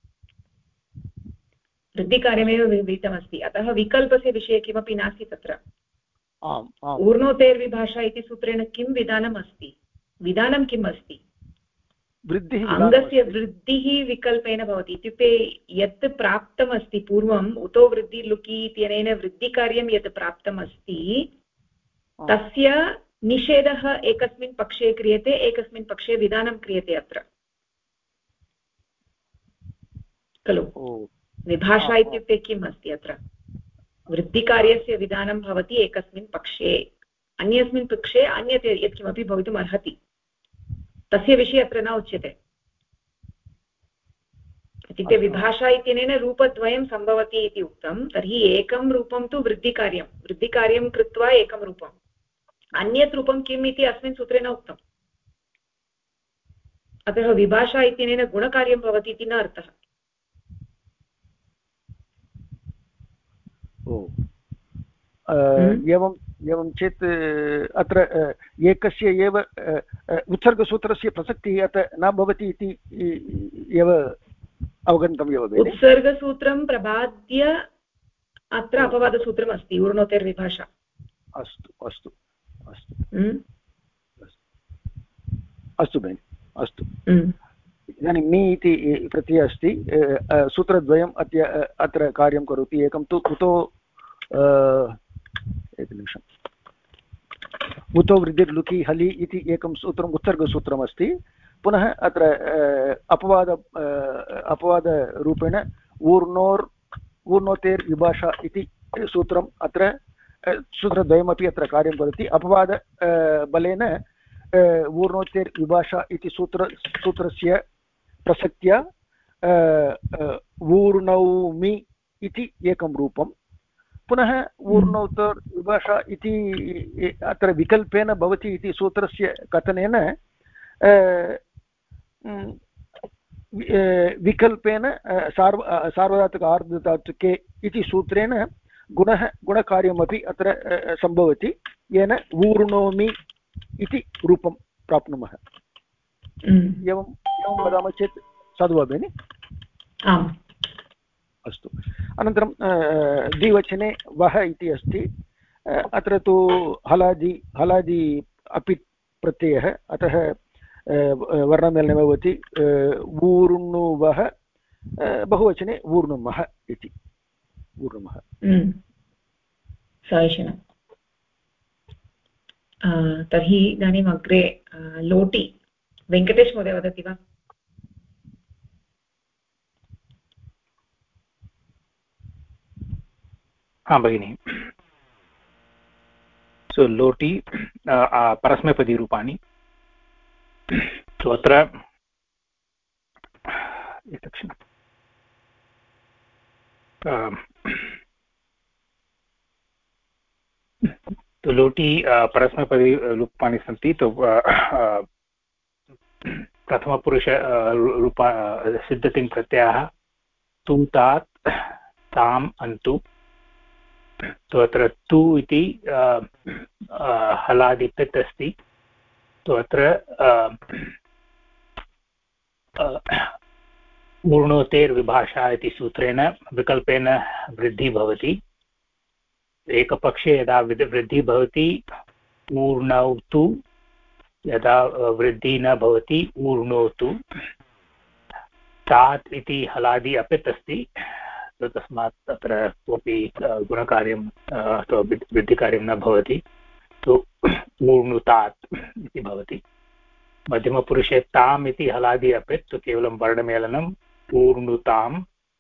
विहितमस्ति अतः विकल्पस्य विषये किमपि नास्ति तत्र ऊर्णोतेर्विभाषा इति सूत्रेण किं विधानम् अस्ति विधानं किम् अस्ति अङ्गस्य वृद्धिः विकल्पेन भवति इत्युक्ते यत् प्राप्तमस्ति पूर्वम् उतो वृद्धिर्लुकि इत्यनेन वृद्धिकार्यं यत् प्राप्तमस्ति तस्य निषेधः एकस्मिन् पक्षे क्रियते एकस्मिन् पक्षे विधानं क्रियते अत्र खलु विभाषा इत्युक्ते किम् अस्ति अत्र वृद्धिकार्यस्य विधानं भवति एकस्मिन् पक्षे अन्यस्मिन् पक्षे अन्यत् यत्किमपि भवितुम् अर्हति तस्य विषये अत्र न उच्यते इत्युक्ते विभाषा इत्यनेन रूपद्वयं सम्भवति इति उक्तं तर्हि एकं रूपं तु वृद्धिकार्यं कृत्वा एकं रूपम् अन्यत् रूपं किम् इति अस्मिन् सूत्रे न उक्तम् अतः विभाषा इत्यनेन गुणकार्यं भवति इति न अर्थः एवं चेत् अत्र एकस्य एव उत्सर्गसूत्रस्य प्रसक्तिः अत्र न भवति इति एव अवगन्तव्यं भवति उत्सर्गसूत्रं प्रबाद्य अत्र अपवादसूत्रम् अस्ति ऊर्णोतेर्विभाषा अस्तु अस्तु अस्तु अस्तु भगिनि अस्तु इदानीं मी इति प्रत्ययः अस्ति सूत्रद्वयम् अत्र कार्यं करोति एकं तु उतो एकनिमिषम् उतो वृद्धिर्लुकि हलि इति एकं सूत्रम् उत्सर्गसूत्रमस्ति पुनः अत्र अपवादरूपेण ऊर्णोतेर्विभाषा इति सूत्रम् अत्र सूत्रद्वयमपि अत्र कार्यं करोति अपवाद बलेन ऊर्णोतेर्विभाषा इति सूत्रस्य प्रसक्त्या ऊर्णौमि इति एकं रूपं पुनः ऊर्णोत्तरविभाषा इति अत्र विकल्पेन भवति इति सूत्रस्य कथनेन विकल्पेन सार्वधातुक आर्धधातुके इति सूत्रेण गुणकार्यमपि अत्र सम्भवति येन ऊर्णोमि इति रूपं प्राप्नुमः एवं वदामः चेत् साधु वा भगिनि अस्तु अनन्तरं द्विवचने वः इति अस्ति अत्र तु हलादि अपि प्रत्ययः अतः वर्णमेलने भवति ऊर्णुवः बहुवचने ऊर्णुमः इति ऊर्णुमः समीचीनं तर्हि इदानीम् अग्रे लोटि वेङ्कटेश महोदय वदति वा भगिनि सो लोटि परस्मैपदीरूपाणि सो अत्र लोटि परस्मैपदीरूपाणि सन्ति तो प्रथमपुरुष रूपा सिद्धतिङ् प्रत्ययः तु तात् ताम् अन्तु तो अत्र तु इति हलादिपित् अस्ति तो अत्र ऊर्णोतेर्विभाषा इति सूत्रेण विकल्पेन वृद्धिः भवति एकपक्षे यदा वृद्धिः भवति ऊर्णौतु यदा वृद्धिः न भवति ऊर्णोतु तात् इति हलादि अपित् अस्ति तस्मात् तत्र कोऽपि गुणकार्यं अथवा वृद्धिकार्यं न भवति तो ऊर्णुतात् इति भवति मध्यमपुरुषे ताम् इति हलादि अपित् तो केवलं वर्णमेलनम् ऊर्णुताम्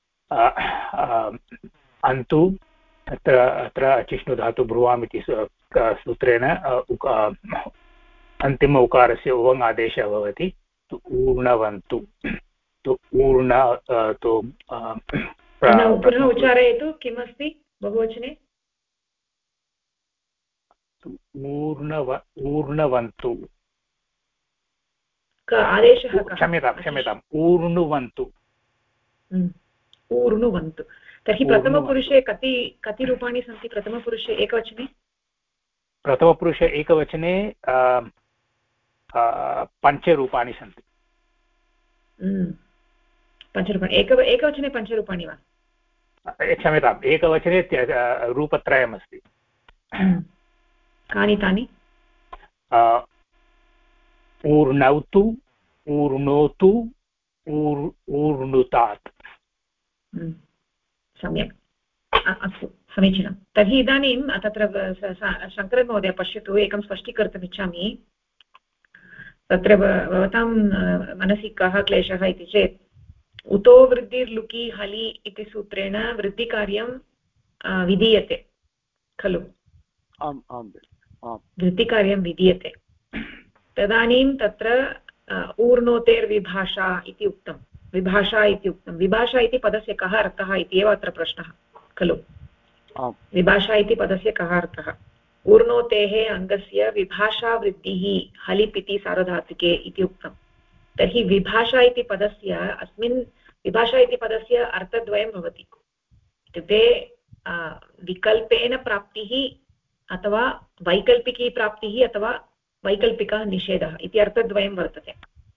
अन्तु अत्र अचिष्णुधातु ब्रुवाम् इति सूत्रेण अन्तिम उकारस्य उवङ् आदेशः भवति तो ऊर्णवन्तु तो ऊर्ण तो पुनः उच्चारयतु किमस्ति बहुवचने ऊर्णवन्तु आदेशः क्षम्यताम् ऊर्णुवन्तु ऊर्णुवन्तु। तर्हि प्रथमपुरुषे कति कति रूपाणि सन्ति? प्रथमपुरुषे एकवचने प्रथमपुरुषे एकवचने पञ्चरूपाणि सन्ति। पञ्चरूपाणि एकवचने पञ्चरूपाणि वा? क्षम्यताम्, एकवचने रूपत्रयमस्ति। कानि तानि? ऊर्णौतु, ऊर्णोतु, ऊर्णुतात्। सम्यक्, अस्तु, समीचीनं। तर्हि इदानीं तत्र शङ्करन् महोदय पश्यतु, एकं स्पष्टीकर्तुम् इच्छामि। तत्र भवतां मनसि कः क्लेशः इति चेत्, उतो वृद्धिर्लुकि हलि इति सूत्रेण वृद्धिकार्यं विधीयते खलु? वृद्धिकार्यं विधीयते। तदानीं तत्र ऊर्णोतेर्विभाषा इति उक्तं, विभाषा इति उक्तं। विभाषा इति पदस्य कः अर्थः इति एव अत्र प्रश्नः खलु? विभाषा इति पदस्य कः अर्थः? ऊर्णोतेः अङ्गस्य विभाषावृद्धिः हलिपिति सार्वधातुके इति उक्तं। तर्हि विभाषा इति पदस्य अस्मिन् विभाषा इति पदस्य अर्थद्वयं भवति। इत्युक्ते विकल्पेन प्राप्तिः अथवा वैकल्पिकी प्राप्तिः अथवा वैकल्पिकः निषेधः इति अर्थद्वयं वर्तते।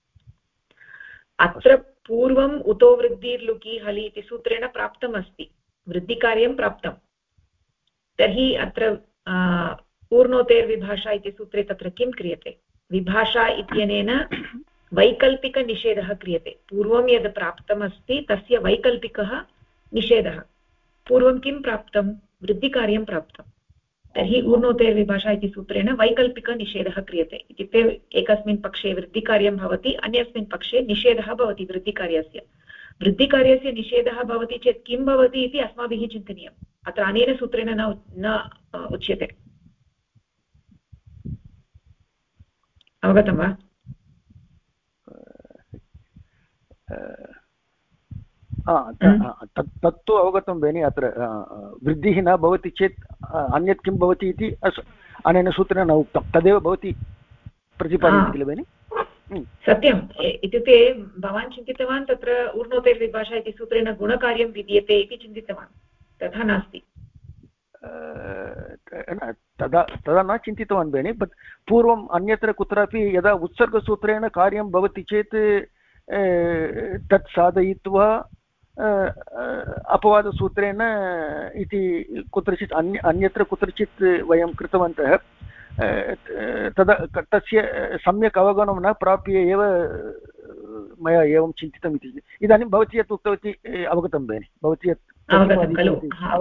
अत्र पूर्वम् उतो वृद्धिर्लुकि हलि इति सूत्रेण प्राप्तम् अस्ति, वृद्धिकार्यं प्राप्तं। तर्हि अत्र ऊर्णोतेर्विभाषा इति सूत्रे तत्र किं क्रियते? विभाषा इत्यनेन वैकल्पिकनिषेधः क्रियते। पूर्वं यद् प्राप्तमस्ति तस्य वैकल्पिकः निषेधः। पूर्वं किं प्राप्तं? वृद्धिकार्यं प्राप्तं। तर्हि ऊर्णोतेर्विभाषा इति सूत्रेण वैकल्पिकनिषेधः क्रियते। इत्युक्ते एकस्मिन् पक्षे वृद्धिकार्यं भवति, अन्यस्मिन् पक्षे निषेधः भवति वृद्धिकार्यस्य। वृद्धिकार्यस्य निषेधः भवति चेत् किं भवति इति अस्माभिः चिन्तनीयम्। अत्र अनेन सूत्रेण न उच्यते। अवगतं वा? तत्तु अवगतं बेनि। अत्र वृद्धिः न भवति चेत् अन्यत् किं भवति इति अनेन सूत्रेण न उक्तं, तदेव भवती प्रतिपादयति किल बेनि? सत्यम्। इत्युक्ते भवान् चिन्तितवान् तत्र ऊर्णोतेर्विभाषा इति सूत्रेण गुणकार्यं विधीयते इति चिन्तितवान्, तथा नास्ति। तदा न चिन्तितवान् बेनि। बट् पूर्वम् अन्यत्र कुत्रापि यदा उत्सर्गसूत्रेण कार्यं भवति चेत् तत् साधयित्वा अपवादसूत्रेण इति कुत्रचित् अन्यत्र कुत्रचित् वयं कृतवन्तः। तदा तस्य सम्यक् अवगमनं न प्राप्य एव मया एवं चिन्तितम् इति। इदानीं भवती यत् उक्तवती अवगतं बेनि, भवती यत् अवगतं खलु?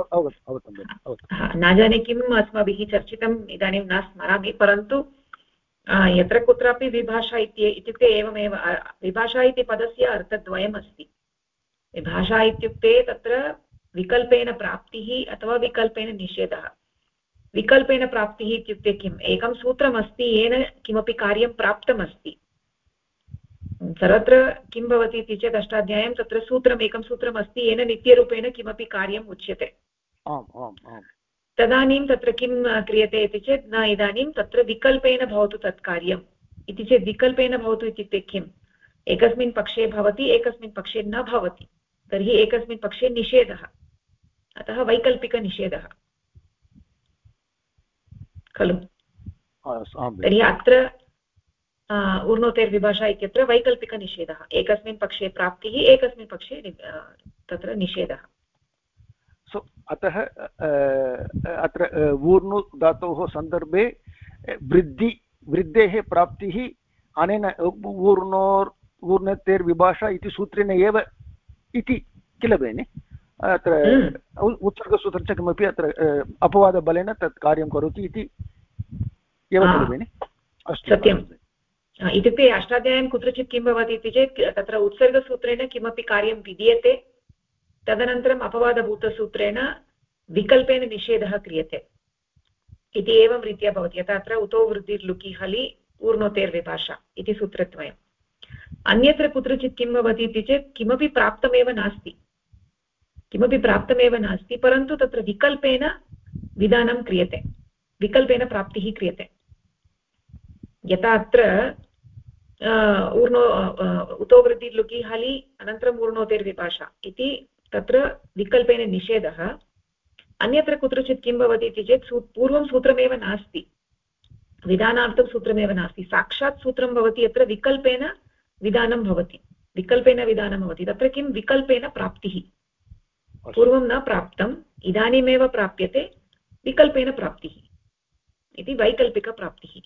न जाने किम् अस्माभिः चर्चितम् इदानीं न स्मरामि, परन्तु यत्र कुत्रापि विभाषा इत्युक्ते एवमेव। विभाषा इति पदस्य अर्थद्वयम् अस्ति। विभाषा इत्युक्ते तत्र विकल्पेन प्राप्तिः अथवा विकल्पेन निषेधः। विकल्पेन प्राप्तिः इत्युक्ते किम्? एकं सूत्रमस्ति येन किमपि कार्यं प्राप्तमस्ति। सर्वत्र किं भवति इति चेत् अष्टाध्याय्यां तत्र एकं सूत्रमस्ति येन नित्यरूपेण किमपि कार्यम् उच्यते। तदानीं तत्र किं क्रियते इति चेत् न इदानीं तत्र विकल्पेन भवतु तत् कार्यम् इति चेत् विकल्पेन भवतु इत्युक्ते किम्? एकस्मिन् पक्षे भवति, एकस्मिन् पक्षे न भवति। तर्हि एकस्मिन् पक्षे निषेधः, अतः वैकल्पिकनिषेधः खलु? तर्हि अत्र ऊर्णोतेर्विभाषा इत्यत्र वैकल्पिकनिषेधः। एकस्मिन् पक्षे प्राप्तिः, एकस्मिन् पक्षे तत्र निषेधः। अतः अत्र ऊर्णु धातोः सन्दर्भे वृद्धेः प्राप्तिः अनेन ऊर्णोतेर्विभाषा इति सूत्रेण एव इति किल बेनि? अत्र उत्सर्गसूत्रं च किमपि अत्र अपवादबलेन तत् कार्यं करोति इति एव खलु बेनि? सत्यम्। इत्युक्ते अष्टाध्याय्यां कुत्रचित् किं भवति इति चेत् तत्र उत्सर्गसूत्रेण किमपि कार्यं विधीयते, तदनन्तरम् अपवादभूतसूत्रेण विकल्पेन निषेधः क्रियते इति एवं रीत्या भवति। यथा अत्र उतो वृद्धिर्लुकि हलि ऊर्णोतेर्विभाषा इति सूत्रद्वयम्। अन्यत्र कुत्रचित् किं भवति इति चेत् किमपि प्राप्तमेव नास्ति, परन्तु तत्र विकल्पेन विधानं क्रियते, विकल्पेन प्राप्तिः क्रियते। यथा अत्र ऊर्णो उतो वृद्धि लुकि हलि अनन्तरम् ऊर्णोतेर्विभाषा इति तत्र विकल्पेन निषेधः। अन्यत्र कुत्रचित् किं भवति इति चेत् पूर्वं सूत्रमेव नास्ति, विधानार्थं सूत्रमेव नास्ति, साक्षात् सूत्रं भवति, यत्र विकल्पेन विधानं भवति, विकल्पेन विधानं भवति। तत्र किं विकल्पेन प्राप्तिः, पूर्वं न प्राप्तम् इदानीमेव प्राप्यते, विकल्पेन प्राप्तिः इति वैकल्पिकप्राप्तिः।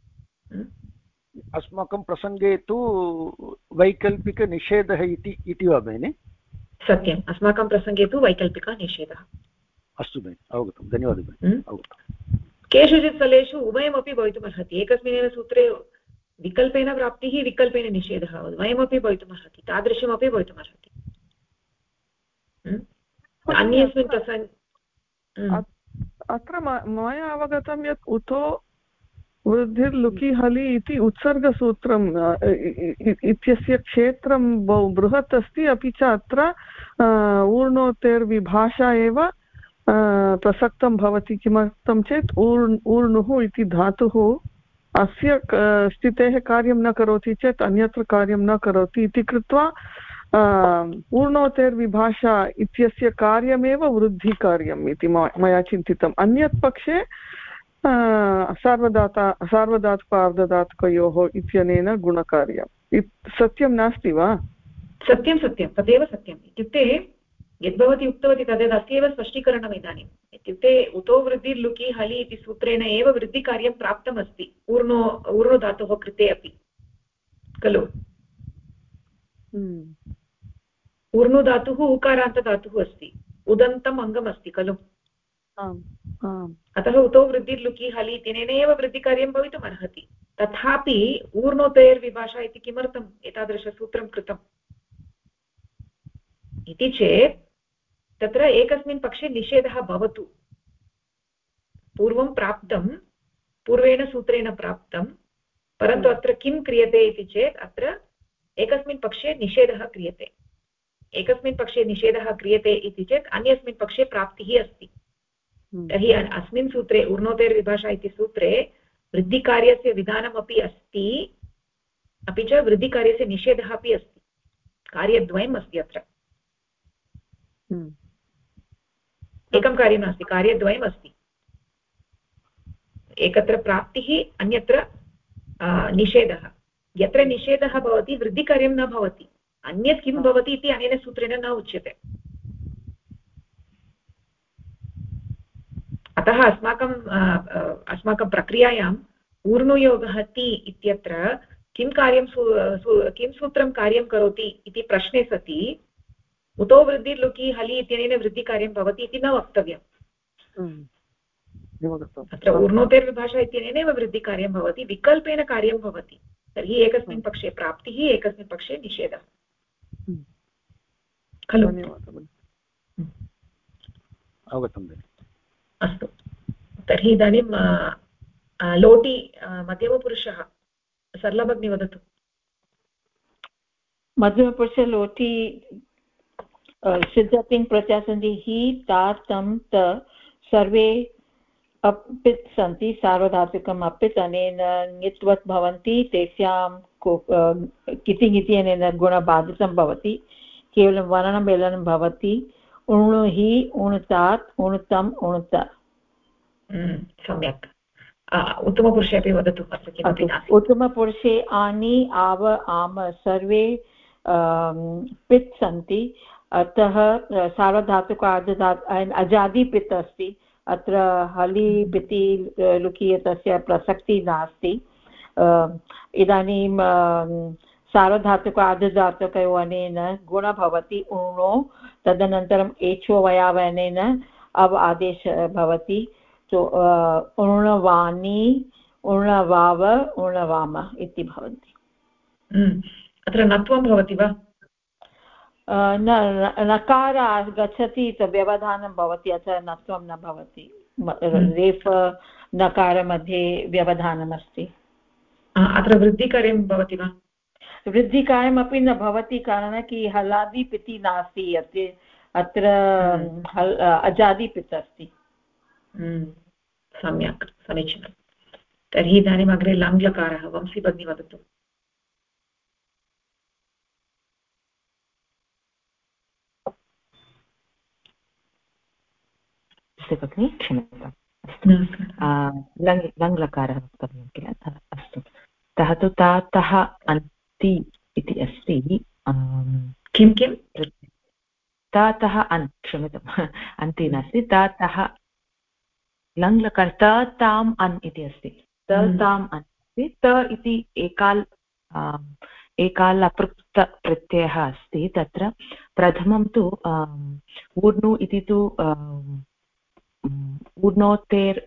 अस्माकं प्रसङ्गे तु वैकल्पिकनिषेधः इति वा भगिनि? सत्यम्, अस्माकं प्रसङ्गे तु वैकल्पिकनिषेधः। अस्तु भगिनि, अवगतं, धन्यवादः भगिनि, अवगतं। केषुचित् स्थलेषु उभयमपि भवितुमर्हति, एकस्मिन्नेव सूत्रे विकल्पेन प्राप्तिः विकल्पेन निषेधः उभयमपि भवितुमर्हति, तादृशमपि भवितुमर्हति। अन्यस्मिन् प्रसङ्गे अत्र मया अवगतं यत् उतो वृद्धिर्लुकि हलि इति उत्सर्गसूत्रम् इत्यस्य क्षेत्रं बहु बृहत् अस्ति, अपि च अत्र ऊर्णोतेर्विभाषा एव प्रसक्तं भवति। किमर्थं चेत् ऊर्णुः इति धातुः अस्य स्थितेः कार्यं न करोति चेत् अन्यत्र कार्यं न करोति इति कृत्वा ऊर्णोतेर्विभाषा इत्यस्य कार्यमेव वृद्धिकार्यम् इति मया चिन्तितम्। अन्यत् पक्षे सार्वधातुकार्धधातुकयोः इत्यनेन गुणकार्यम् सत्यं नास्ति वा? सत्यं सत्यं, तदेव सत्यम्। इत्युक्ते यद्भवती उक्तवती तद् अस्यैव स्पष्टीकरणम् इदानीम्। इत्युक्ते उतो वृद्धिर्लुकि हलि इति सूत्रेण एव वृद्धिकार्यं प्राप्तमस्ति ऊर्णोधातोः कृते अपि खलु। ऊर्णुधातुः उकारान्तधातुः अस्ति, उदन्तम् अङ्गम् अस्ति खलु। अतः उतो वृद्धिर्लुकि हलि इत्यनेन एव वृद्धिकार्यं भवितुमर्हति। तथापि ऊर्णोतेर्विभाषा इति किमर्थम् एतादृशसूत्रं कृतम् इति चेत् तत्र एकस्मिन् पक्षे निषेधः भवतु, पूर्वं प्राप्तं, पूर्वेण सूत्रेण प्राप्तं, परन्तु अत्र किं क्रियते इति चेत् अत्र एकस्मिन् पक्षे निषेधः क्रियते। एकस्मिन् पक्षे निषेधः क्रियते इति चेत् अन्यस्मिन् पक्षे प्राप्तिः अस्ति। तर्हि अस्मिन् सूत्रे ऊर्णोतेर्विभाषा इति सूत्रे वृद्धिकार्यस्य विधानमपि अस्ति, अपि च वृद्धिकार्यस्य निषेधः अपि अस्ति, कार्यद्वयम् अस्ति अत्र। एकं कार्यं नास्ति, कार्यद्वयम् अस्ति। एकत्र प्राप्तिः, अन्यत्र निषेधः। यत्र निषेधः भवति वृद्धिकार्यं न भवति, अन्यत् किं भवति इति अनेन सूत्रेण न उच्यते। अतः अस्माकं प्रक्रियायाम् ऊर्णुयोगः ति इत्यत्र किं कार्यं किं सूत्रं कार्यं करोति इति प्रश्ने सति उतो वृद्धिर्लुकि हलि इत्यनेन वृद्धिकार्यं भवति इति न वक्तव्यम्। अत्र ऊर्णोतेर्विभाषा इत्यनेनैव वृद्धिकार्यं भवति, विकल्पेन कार्यं भवति। तर्हि एकस्मिन् पक्षे प्राप्तिः, एकस्मिन् पक्षे निषेधः खलु। अवगतम्। अस्तु, तर्हि इदानीं लोटि मध्यमपुरुषः सरलभगिनी वदतु। मध्यमपुरुष लोटि सिद्धतिङ् प्रत्यासन्ति हि ता तं त सर्वे अपित् सन्ति, सार्वधातुकम् अपित् अनेन ङित्वत् भवन्ति, तेषां किति ङिति अनेन गुणबाधितं भवति, केवलं वर्णमेलनं भवति। उणु हि उणुतात् उणुतम् उणुत। सम्यक्। उत्तमपुरुषे अपि वदतु। उत्तमपुरुषे आनि आव आम सर्वे पित् सन्ति, अतः सार्वधातुक अजादि पित् अस्ति। अत्र हलि पिति लुकि तस्य प्रसक्तिः नास्ति। इदानीं सार्वधातुक आर्धधातुकयोः अनेन गुण भवति ऊणो, तदनन्तरम् एचो वयावनेन अव आदेशः भवति। तो ऊर्णवाणी ऊर्णवाव ऊर्णवाम इति भवन्ति। अत्र नत्वं भवति वा? नकार गच्छति व्यवधानं भवति, अत्र नत्वं न भवति। रेफ नकार मध्ये व्यवधानमस्ति। अत्र वृद्धिकार्यं भवति वा? वृद्धिकार्यमपि न भवति, कारणं कि हलादि पिति नास्ति, अत्र अजादि पित् अस्ति। सम्यक्, समीचीनं। तर्हि इदानीम् अग्रे लङ्लकारः, वंशी भगिनी वदतु। नमस्ते भगिनि, क्षम्यताम्। अस्तु, लङ् लकारः वक्तव्यं किल, अस्तु। तः तु तातः अन्ति इति अस्ति। किं किं तातः अन्, क्षम्यताम्, अन्ति नास्ति, तातः लङ् लकार ताम् अन् इति अस्ति। ताम् अन् अस्ति। त इति एकाल् अपृक्त प्रत्ययः अस्ति। तत्र प्रथमं तु ऊर्णु इति तु ऊर्णोत्तेर्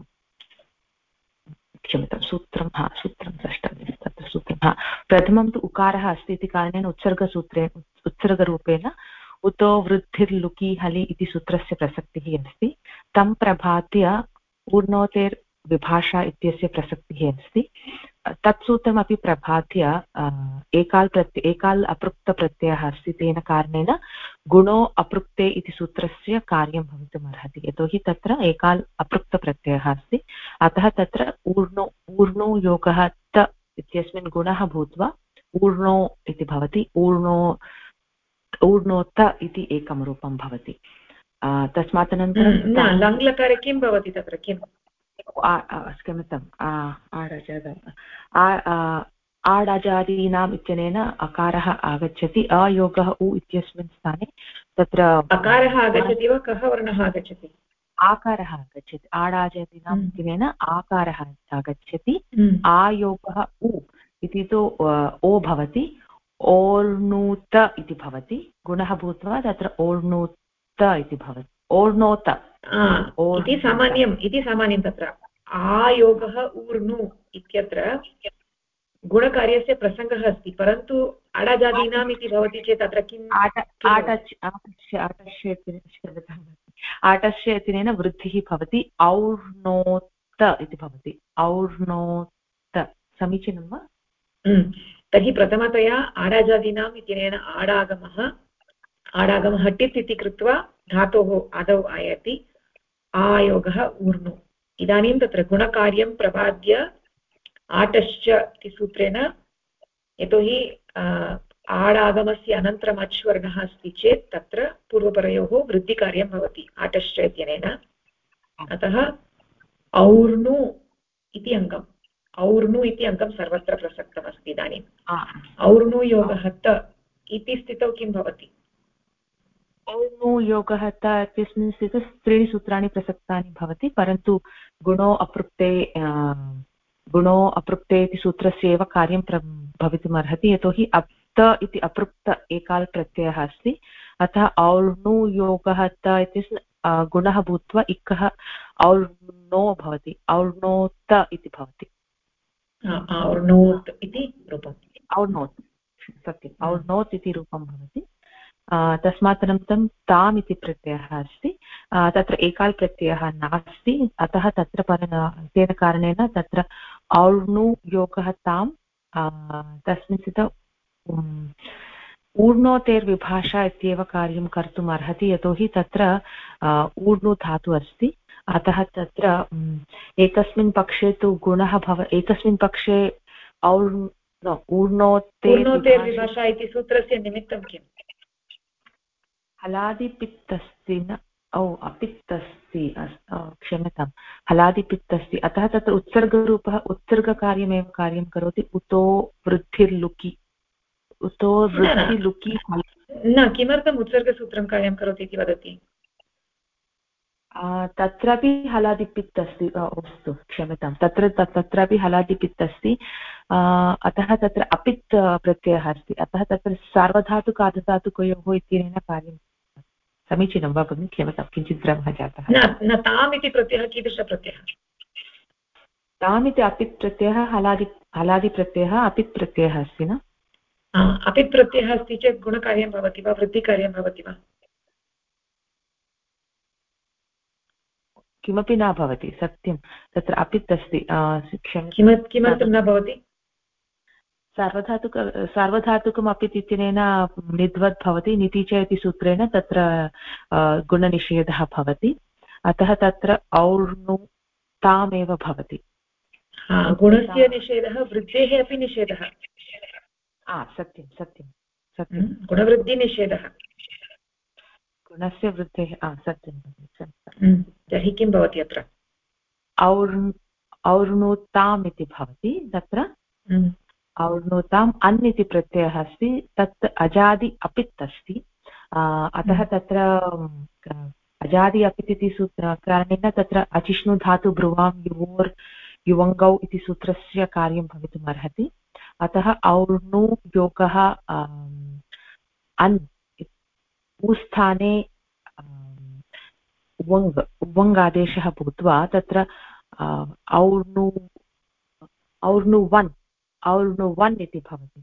क्षम्यतां सूत्रं द्रष्टव्यं। तत्र सूत्रं प्रथमं तु उकारः अस्ति इति कारणेन उत्सर्गरूपेण उतो वृद्धिर्लुकि हलि इति सूत्रस्य प्रसक्तिः अस्ति। तं प्रभात्य ऊर्णोतेर्विभाषा इत्यस्य प्रसक्तिः अस्ति। तत्सूत्रमपि प्रभात्य एकाल् अपृक्तप्रत्ययः अस्ति। तेन कारणेन गुणो अपृक्ते इति सूत्रस्य कार्यं भवितुमर्हति, यतोहि तत्र एकाल् अपृक्तप्रत्ययः अस्ति। अतः तत्र ऊर्णो योगः त इत्यस्मिन् गुणः भूत्वा ऊर्णो इति भवति। ऊर्णोत इति एकं रूपं भवति। तस्मात् अनन्तरं लङ्लकारे किं भवति तत्र किम् क्षम्यताम् आडाजादीनाम् इत्यनेन अकारः आगच्छति। अयोगः उ इत्यस्मिन् स्थाने तत्र अकारः आगच्छति वा कः वर्णः आगच्छति? आकारः आगच्छति। आडाजादीनाम् इत्यनेन आकारः आगच्छति। आयोगः उ इति तु ओ भवति। ओर्णूत इति भवति। गुणः भूत्वा तत्र ओर्णूत इति भवति। ओर्णोत इति सामान्यं तत्र आयोगः ऊर्णु इत्यत्र गुणकार्यस्य प्रसङ्गः अस्ति, परन्तु अडजादीनाम् इति भवति चेत् अत्र किम् आटस्य इत्यनेन वृद्धिः भवति। और्णोत इति भवति। और्णोत समीचीनं वा? तर्हि प्रथमतया आडाजादीनाम् इत्यनेन आडागमः टित् इति कृत्वा धातोः आदौ आयाति। आयोगः ऊर्णु। इदानीं तत्र गुणकार्यं प्रपाद्य आटश्च इति सूत्रेण, यतोहि आडागमस्य अनन्तरम् अच्वर्णः अस्ति चेत् तत्र पूर्वपरयोः वृद्धिकार्यं भवति आटश्च इत्यनेन। अतः और्णु इति अङ्गम् और्णु इति अङ्गं सर्वत्र प्रसक्तमस्ति। इदानीम् और्णुयोगः त इति स्थितौ किं भवति? और्णुयोगः त इत्यस्मिन् स्थितौ त्रीणि सूत्राणि प्रसक्तानि भवति, परन्तु गुणो अपृक्ते इति सूत्रस्य एव कार्यं भवितुमर्हति, यतोहि अप्त इति अपृक्त एकाल् प्रत्ययः अस्ति। अतः और्णुयोगः त इत्यस्य गुणः भूत्वा इकः और्णो भवति। और्णोत इति भवति। और्णोत् इति रूपम्। और्णोत् सत्यम्। और्णोत् इति रूपं भवति। तस्मात् अनन्तरं ताम् इति प्रत्ययः अस्ति। तत्र एकाल् प्रत्ययः नास्ति। अतः तत्र तेन कारणेन तत्र और्णुयोगः ताम् तस्मिन् स्थितौ ऊर्णोतेर्विभाषा इत्येव कार्यं कर्तुम् अर्हति, यतोहि तत्र ऊर्णु धातु अस्ति। अतः तत्र एकस्मिन् पक्षे तु गुणः एकस्मिन् पक्षे ऊर्णोतेर्विभाषा इति सूत्रस्य निमित्तं किम्? हलादिपित् अस्ति न अपित् अस्ति। क्षम्यताम्, हलादिपित् अस्ति। अतः तत्र उत्सर्गरूपः उत्सर्गकार्यमेव कार्यं करोति। उतो वृद्धिर्लुकि न, किमर्थम् उत्सर्गसूत्रं कार्यं करोति इति वदति? तत्रापि हलादिपित् अस्ति। अस्तु क्षम्यतां, तत्रापि हलादिपित् अस्ति। अतः तत्र अपित् प्रत्ययः अस्ति। अतः तत्र सार्वधातुक अर्धधातुकयोः इत्यनेन कार्यं समीचीनं वा भगिनि? क्षम्यतां, किञ्चित् भ्रमः जातः। न, ताम् इति प्रत्ययः कीदृशप्रत्ययः? ताम् इति अपित् प्रत्ययः हलादिप्रत्ययः अपित् प्रत्ययः अस्ति न? अपित् प्रत्ययः अस्ति चेत् गुणकार्यं भवति वा वृद्धिकार्यं भवति वा? किमपि न भवति। सत्यं, तत्र अपित् अस्ति। किमर्थं न भवति? सार्वधातुकम् अपित् इत्यनेन निद्वत् भवति। निति च इति सूत्रेण तत्र गुणनिषेधः भवति। अतः तत्र और्णु तामेव भवति। गुणस्य निषेधः, वृद्धेः अपि निषेधः। सत्यं सत्यं सत्यं, गुणवृद्धिनिषेधः। गुणस्य वृद्धेः सत्यं। तर्हि किं भवति अत्र? और्णुताम् इति भवति। तत्र और्णुताम् अन् इति प्रत्ययः अस्ति, तत् अजादि अपित् अस्ति। अतः तत्र अजादि अपित् इति कारणेन तत्र अचिष्णु धातु ब्रुवां युवोर् युवङ्गौ इति सूत्रस्य कार्यं भवितुम् अर्हति। अतः और्णु योगः अन् ऊस्थाने उवङ्गादेशः भूत्वा तत्र और्णुवन् इति भवति।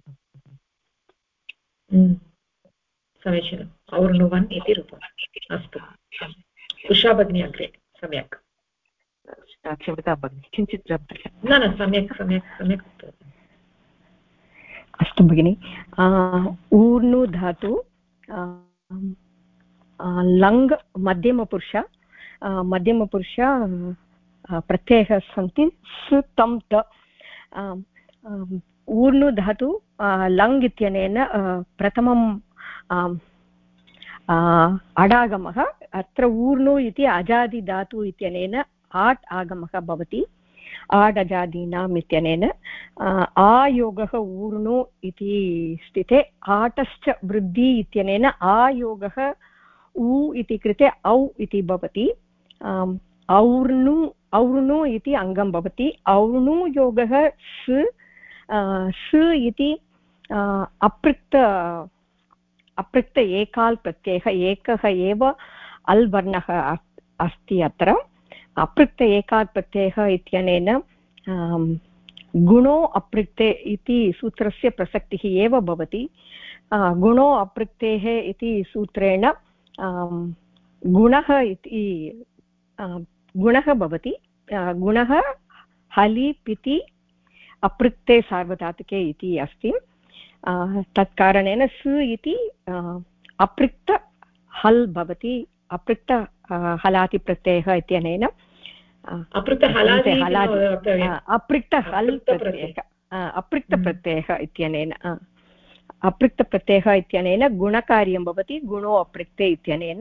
समीचीनम्। और्णुवन् इति रूपम्। अस्तु, उषा भगिनी अग्रे। सम्यक्। क्षम्यतां भगिनि, किञ्चित् न सम्यक् सम्यक् सम्यक्। अस्तु भगिनि। ऊर्णु धातु लङ् मध्यमपुरुष प्रत्ययः सन्ति स् तं त। ऊर्णु धातु लङ् इत्यनेन प्रथमं अडागमः। अत्र ऊर्णु इति अजादिधातु इत्यनेन आट् आगमः भवति। आड् अजादीनाम् इत्यनेन आयोगः ऊर्णु इति स्थिते आटश्च वृद्धि इत्यनेन आयोगः उ इति कृते औ इति भवति। और्णु इति अङ्गं भवति। और्णु योगः स् इति अपृक्त एकाल् प्रत्ययः। एकः एव अल् वर्णः अस्ति अत्र। अपृक्त एकाल् प्रत्ययः इत्यनेन गुणो अपृक्ते इति सूत्रस्य प्रसक्तिः एव भवति। गुणो अपृक्तेः इति सूत्रेण गुणः भवति। गुणः हलि पिति अपृक्ते सार्वधातुके इति अस्ति। तत्कारणेन स् इति अपृक्त हल् भवति। अपृक्त हलादिप्रत्ययः इत्यनेन अपृक्तप्रत्ययः इत्यनेन अपृक्तप्रत्ययः इत्यनेन गुणकार्यं भवति। गुणो अपृक्ते इत्यनेन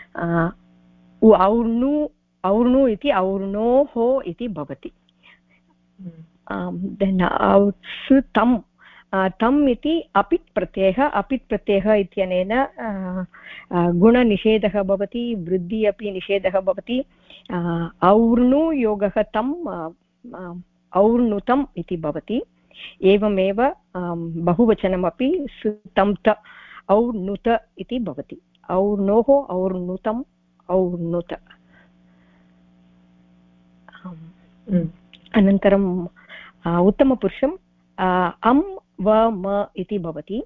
और्णु इति और्णोः इति भवति। तम् इति अपित् प्रत्ययः। अपित् प्रत्ययः इत्यनेन गुणनिषेधः भवति, वृद्धि अपि निषेधः भवति। और्णु योगः तम् और्णुतम् इति भवति। एवमेव बहुवचनमपि तं त और्णुत इति भवति। और्णोः और्णुतम् और्णुत। अनन्तरम् उत्तमपुरुषम् अम् व म इति भवति।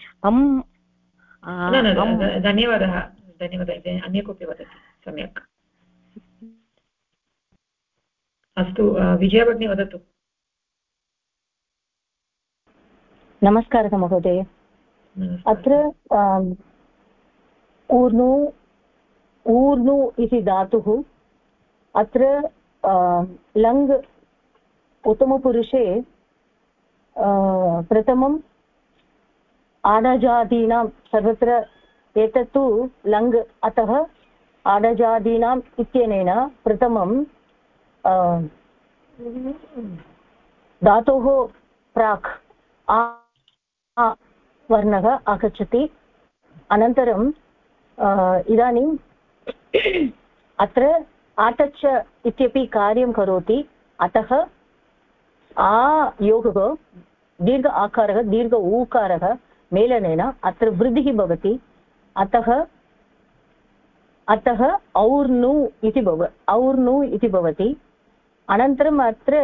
धन्यवादः। अन्य कोऽपि वदति? सम्यक्। अस्तु, विजया भगिनी वदतु। नमस्कारः महोदय। अत्र ऊर्णु इति धातुः अत्र लङ् उत्तमपुरुषे प्रथमम् आडजादीनां सर्वत्र एतत्तु लङ्, अतः आडजादीनाम् इत्यनेन प्रथमं धातोः प्राक् आ वर्णः आगच्छति। अनन्तरं इदानीम् अत्र आटच्च इत्यपि कार्यं करोति। अतः आ योगः दीर्घ आकारः दीर्घ ऊकारः मेलनेन अत्र वृद्धिः भवति। अतः और्णु इति भवति। अनन्तरम्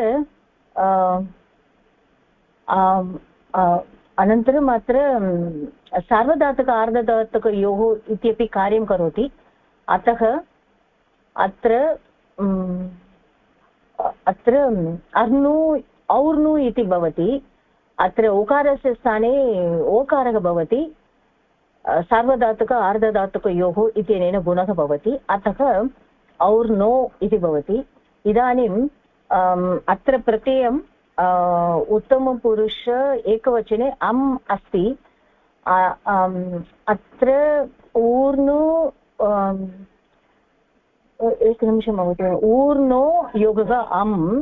अत्र सार्वधातुक आर्धधातुकयोः इत्यपि कार्यं करोति। अतः अत्र और्णु इति भवति। अत्र ओकारस्य स्थाने ओकारः भवति। सार्वधातुक आर्धधातुकयोः इत्यनेन गुणः भवति। अतः और्णो इति भवति। इदानीम् अत्र प्रत्ययम् उत्तमपुरुष एकवचने अम् अस्ति। अत्र ऊर्णु एकनिमिषं महोदय ऊर्णो योगः अम्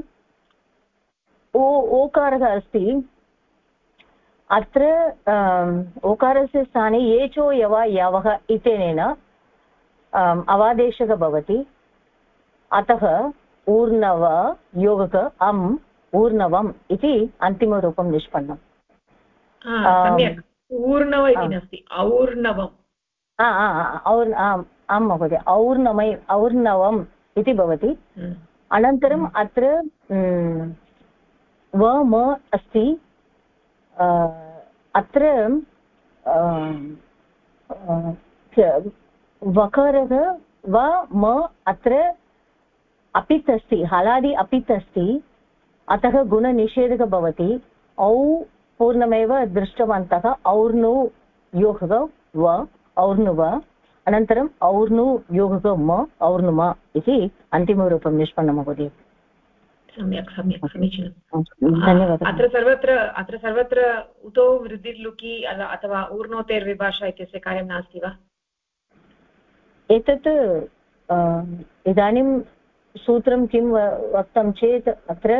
ओकारः अस्ति अत्र ओकारस्य स्थाने एचो यव यवः इत्यनेन अवादेशः भवति अतः ऊर्णव योगः अम् ऊर्णवम् इति अन्तिमरूपं निष्पन्नम् सम्यक् ऊर्णव इति नास्ति और्णवम् आं महोदय और्णवम् इति भवति अनन्तरम् अत्र व म अस्ति अत्र वकारः व म अत्र अपित् अस्ति हलादि अपित् अस्ति अतः गुणनिषेधः भवति औ पूर्णमेव दृष्टवन्तः और्नु योगः व और्नुव अनन्तरम् और्नु योगः म और्नुम इति अन्तिमरूपं निष्पन्नं महोदय सम्यक् सम्यक् समीचीनम् धन्यवादः अत्र सर्वत्र उतो वृद्धिर्लुकि अथवा ऊर्णोतेर्विभाषा इत्यस्य कार्यं नास्ति वा एतत् इदानीं सूत्रं किं वक्तं चेत् अत्र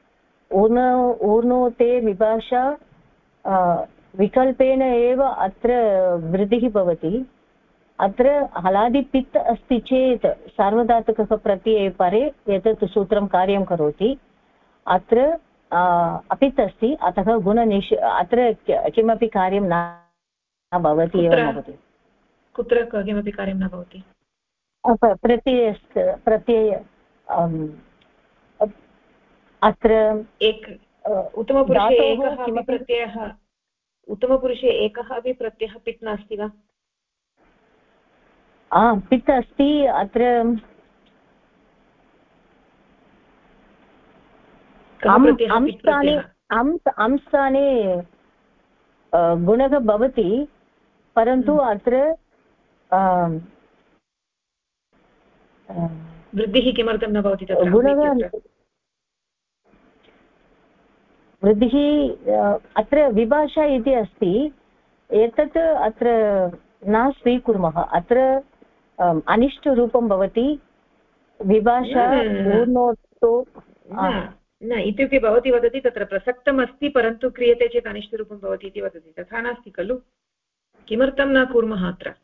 ऊर्णोतेर्विभाषा विकल्पेन एव अत्र वृद्धिः भवति अत्र हलादिपित् अस्ति चेत् सार्वधातुकः प्रत्यये परे एतत् सूत्रं कार्यं करोति अत्र अपित् अस्ति अतः अत्र किमपि कार्यं न भवति एव भवति कुत्र किमपि कार्यं न भवति प्रत्यय अत्र उत्तमपुरुषे एकः अपि प्रत्ययः उत्तमपुरुषे एकः अपि प्रत्ययः पित् नास्ति वा पित् अस्ति अत्र अं स्थाने गुणः भवति परन्तु अत्र वृद्धिः किमर्थं न भवति तत्र गुणः वृद्धिः अत्र विभाषा इति अस्ति एतत् अत्र न स्वीकुर्मः अत्र अनिष्टरूपं भवति विभाषा ऊर्णोतो न इत्युक्ते भवती वदति तत्र प्रसक्तम् अस्ति परन्तु क्रियते चेत् अनिष्टरूपं भवति इति वदति तथा नास्ति खलु किमर्थं न कुर्मः अत्र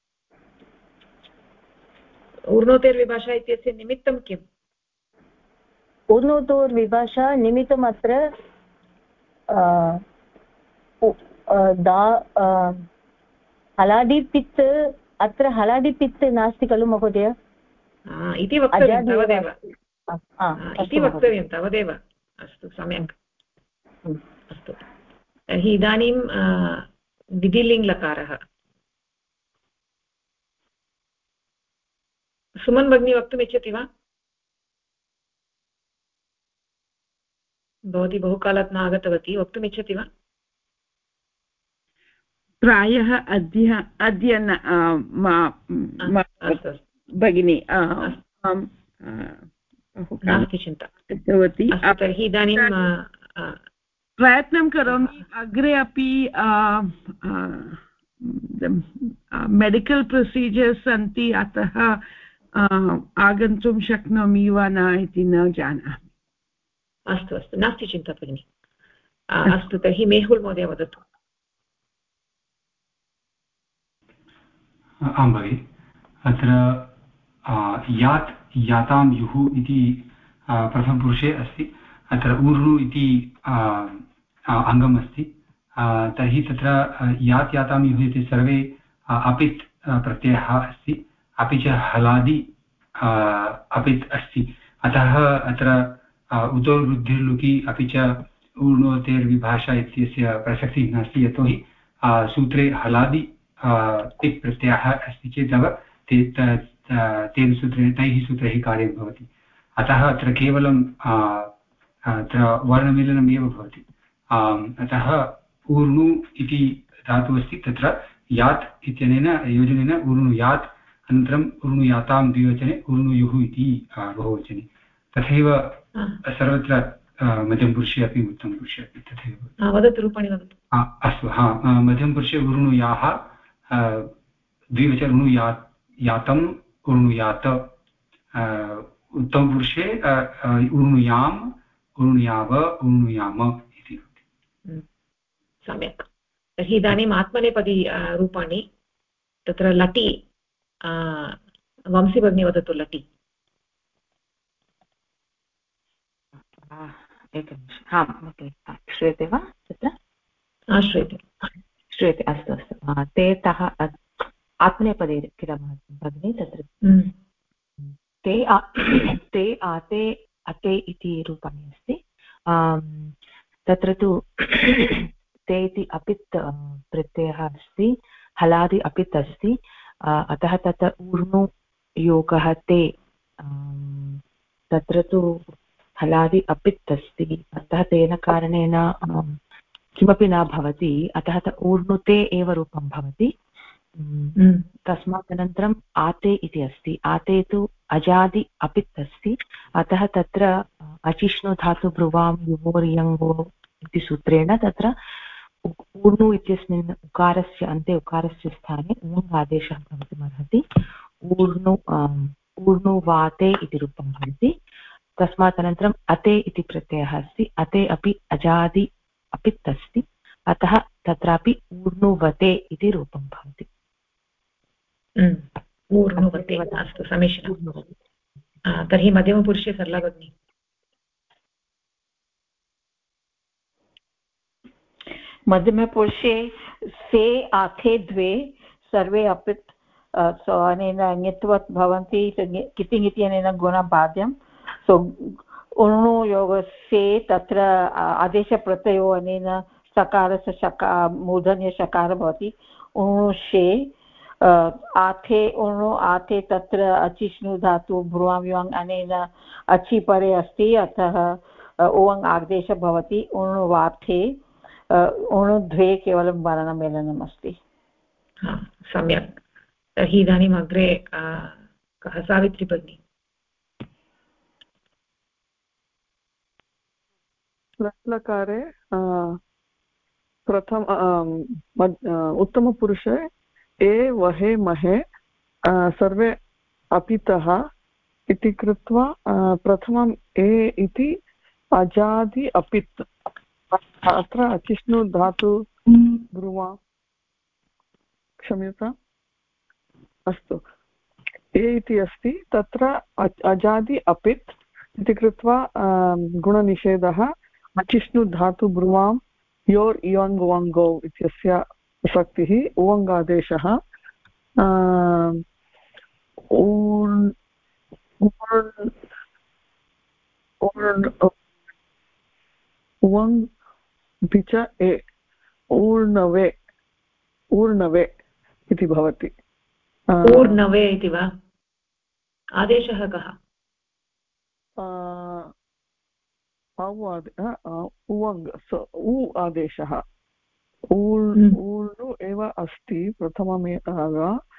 ऊर्णोतेर्विभाषा इत्यस्य निमित्तं किम् ऊर्णोतोर्विभाषा निमित्तम् अत्र हलादिपित् अत्र हलादिपित् नास्ति खलु महोदय इति वक्तव्यं तावदेव अस्तु सम्यक् अस्तु तर्हि इदानीं विधिलिङ्ग्लकारः सुमन् भगिनी वक्तुम् इच्छति वा भवती बहुकालात् न आगतवती वक्तुम् इच्छति वा प्रायः अद्य भगिनी नास्ति चिन्ता तर्हि इदानीं प्रयत्नं करोमि अग्रे अपि मेडिकल् प्रोसीजर्स् सन्ति अतः आगन्तुं शक्नोमि वा न इति न जानामि अस्तु अस्तु नास्ति चिन्ता भगिनि अस्तु तर्हि मेहुल् महोदय वदतु आं भगिनि अत्र यात् यातां युः इति प्रथमपुरुषे अस्ति अत्र ऊर्णु इति अङ्गम् अस्ति तर्हि तत्र यात् यातां युः इति सर्वे अपित् प्रत्ययः अस्ति अपि च हलादि अपित् अस्ति अतः अत्र उतो वृद्धिर्लुकि अपि च ऊर्णोतेर्विभाषा इत्यस्य प्रसक्तिः नास्ति यतोहि सूत्रे हलादि तिक् प्रत्ययः अस्ति चेत् तेन सूत्रेण तैः सूत्रैः कार्यं भवति अतः अत्र केवलं अत्र वर्णमेलनम् एव भवति अतः ऊर्णु इति धातुः अस्ति तत्र यात् इत्यनेन योजनेन ऊर्णुयात् अनन्तरम् ऊर्णुयातां द्विवचने ऊर्णुयुः इति बहुवचने तथैव सर्वत्र मध्यमपुरुषे अपि उत्तमपुरुषे अपि तथैव वदतु रूपाणि वदतु अस्तु मध्यमपुरुषे ऊर्णुयाः द्विवचन ऊर्णुयात् यातम् उर्णुयात उत्तमपुरुषे उर्णुयाम् उर्णुयाव उर्णुयाम इति। सम्यक्। तर्हि इदानीम् आत्मनेपदी रूपाणि तत्र लटि वंशी भगिनी वदतु लटि। एकनिमिषम् श्रूयते वा तत्र? श्रूयते श्रूयते अस्तु अस्तु। ते तः आत्मनेपदी किल भगिनी तत्र ते आते अते इति रूपाणि अस्ति। तत्र तु ते इति अपित् प्रत्ययः अस्ति, हलादि अपित् अस्ति, अतः तत्र ऊर्णु योगः ते तत्र तु हलादि अपित् अस्ति, अतः तेन कारणेन किमपि न भवति, अतः ऊर्णुते एव रूपं भवति। तस्मात् अनन्तरम् आते इति अस्ति, आते तु अजादि अपित् अस्ति, अतः तत्र अचिष्णु धातु ब्रुवां युवोर्यङ्गो इति सूत्रेण तत्र ऊर्णु इत्यस्मिन् उकारस्य अन्ते उकारस्य स्थाने ऊङ् आदेशः भवितुमर्हति। ऊर्णुवाते इति रूपं भवति। तस्मात् अनन्तरम् अते इति प्रत्ययः अस्ति, अते अपि अजादि अपित् अस्ति, अतः तत्रापि ऊर्णुवते इति रूपं भवति। ऊर्णुवते। अस्तु, समीचीनं। तर्हि मध्यमपुरुषे सरला भगिनी। मध्यमपुरुषे से आथे द्वे सर्वे अपित् अनेन ङित्वत् भवन्ति, कितिङ् इत्यनेन गुणबाध्यं। सो ऊर्णुयोगस्य तत्र आदेशप्रत्ययो अनेन सकारस्य मूर्धन्यशकार भवति। ऊर्णुषे आथे ऊर्णु आथे तत्र अचिष्णु धातु भ्रुवां युवाङ् अनेन अचि परे अस्ति, अतः उवङ् आदेशः भवति। ऊर्णुवाथे ऊर्णुद्वे केवलं वर्णमेलनम् अस्ति। सम्यक्। तर्हि इदानीम् अग्रे कः? सावित्री भगिनी। लट्लकारे प्रथम उत्तमपुरुषे ए वहे महे सर्वे अपितः इति कृत्वा प्रथमम् ए इति अजादि अपित्, अत्र अचिष्णु धातु ब्रुवा, क्षम्यताम्, अस्तु, ए इति अस्ति, तत्र अजादि अपित् इति कृत्वा गुणनिषेधः। अचिष्णु धातु ब्रुवां योर् इयङ् वङ्गौ इत्यस्य प्रसक्तिः। उवङ्गादेशः उवङ् अपि च ए ऊर्णवे ऊर्णवे इति भवति। ऊर्णवे इति वा? आदेशः कः? उवङ् उ आदेशः। ऊर्णु एव अस्ति प्रथममेव।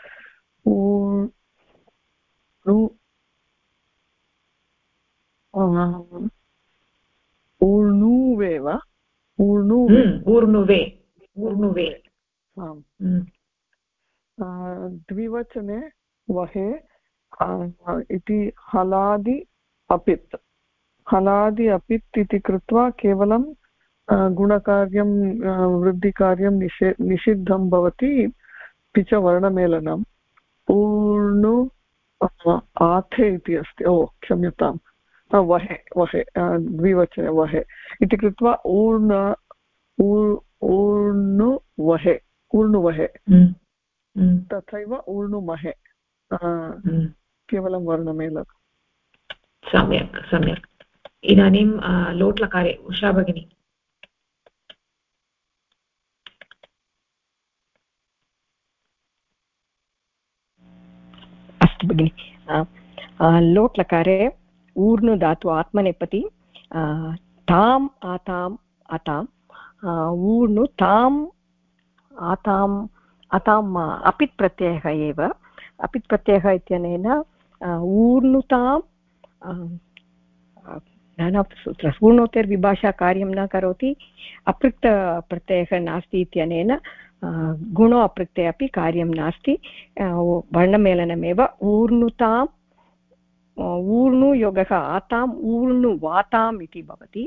ऊर्णुवेव ऊर्णुवे ऊर्णुवे। द्विवचने वहे इति हलादि अपित्, हलादि अपित् इति कृत्वा केवलं गुणकार्यं वृद्धिकार्यं निषिद्धं भवति, अपि च वर्णमेलनम्। ऊर्णु आथे इति अस्ति, क्षम्यताम्, वहे वहे द्विवचने वहे इति कृत्वा ऊर्णुवहे ऊर्णुवहे, तथैव ऊर्णुमहे, केवलं वर्णमेलनम्। सम्यक् सम्यक्। इदानीं लोट्लकारे उषा भगिनी। अस्तु भगिनि। लोट्लकारे ऊर्णु धातु आत्मनेपदी ताम् आताम् अताम्, ऊर्णु ताम् आताम् अताम् अपित् प्रत्ययः एव। अपित् प्रत्ययः इत्यनेन ऊर्णुताम् ऊर्णोत्तरविभाषा कार्यं न करोति, अपृक्तप्रत्ययः नास्ति इत्यनेन गुणो अप्रत्यये अपि कार्यं नास्ति वर्णमेलनमेव ऊर्णुताम् ऊर्णुयोगः आताम् ऊर्णुवाताम् इति भवति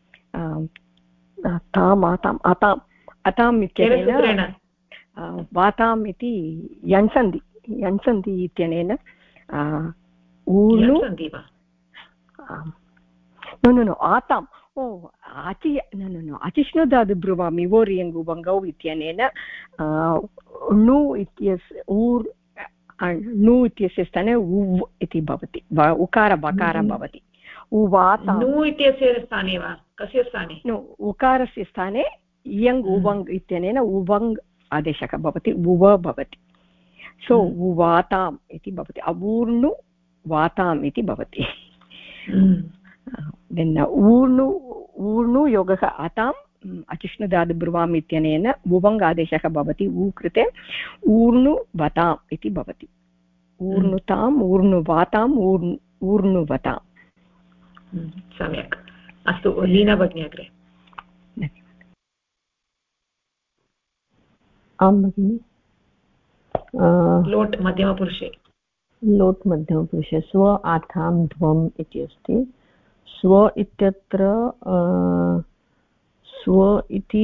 ताम् आताम् अताम् अताम् इत्यनेन वाताम् इति यण्सन्धि इत्यनेन ऊर्णु नो आताम् अचिष्णुदादु ब्रुवामि ओर्यङ्गुवङ्गौ इत्यनेन णु इत्यस्य णु इत्यस्य स्थाने उव् इति भवति उकार बकार भवति उवाता णु इत्यस्य स्थाने वा कस्य स्थाने उकारस्य स्थाने इयङ् उवङ् इत्यनेन उवङ् आदेशः भवति उव भवति सो उवाताम् इति भवति अवूर्णु वाताम् इति भवति ऊर्णु योगः आताम् अचिष्णुदादु ब्रुवाम् इत्यनेन उवङ् आदेशः भवति ऊ कृते ऊर्णु वताम् इति भवति ऊर्णुताम् ऊर्णुवाताम् ऊर्णुवताम् सम्यक् अस्तु लीना भगिनी अग्रे आं भगिनि लोट् मध्यमपुरुषे स्व आथां ध्वम् इति अस्ति स्व इत्यत्र स्व इति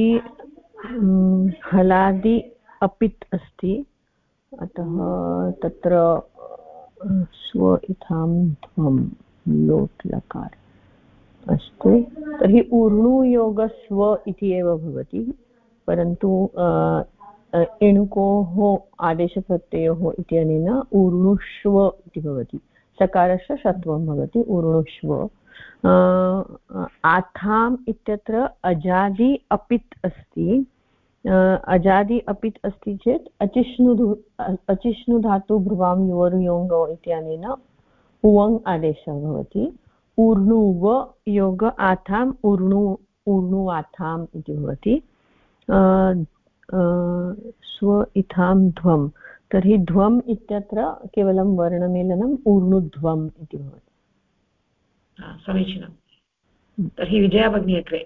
हलादि अपित् अस्ति अतः तत्र स्व इथां ध्वं लोट् लकार अस्तु तर्हि ऊर्णुयोग स्व इति एव भवति परन्तु एणुकोः आदेशप्रत्ययोः इत्यनेन ऊर्णुष्व इति भवति सकारस्य षत्वं भवति ऊर्णुष्व आथाम् इत्यत्र अजादि अपित् अस्ति अजादि अपित् अस्ति चेत् अचिष्णुधातु भ्रुवां योर्योङ्गौ इत्यनेन उवङ् आदेशः भवति ऊर्णुव योग आथाम् ऊर्णु आथाम् इति भवति स्व इथां ध्वं तर्हि ध्वम् इत्यत्र केवलं वर्णमेलनम् ऊर्णुध्वम् इति भवति समीचीनं तर्हि विजया भगिनी अग्रे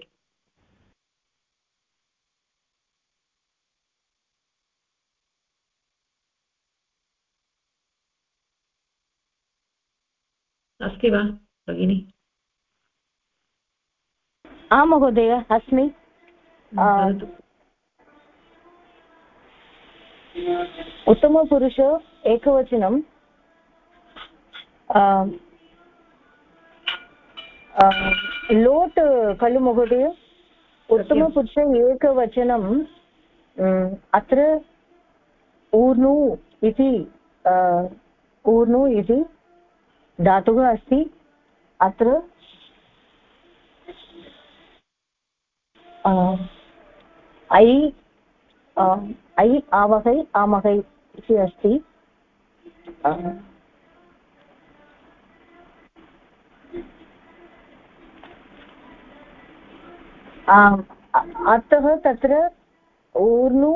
अस्ति वा भगिनी आं महोदय अस्मि उत्तमपुरुष एकवचनं लोट् खलु महोदय उत्तमपुरुष एकवचनं अत्र ऊर्णु इति धातुः अस्ति अत्र ऐ आवहै आमहै इति अस्ति अतः तत्र ऊर्णु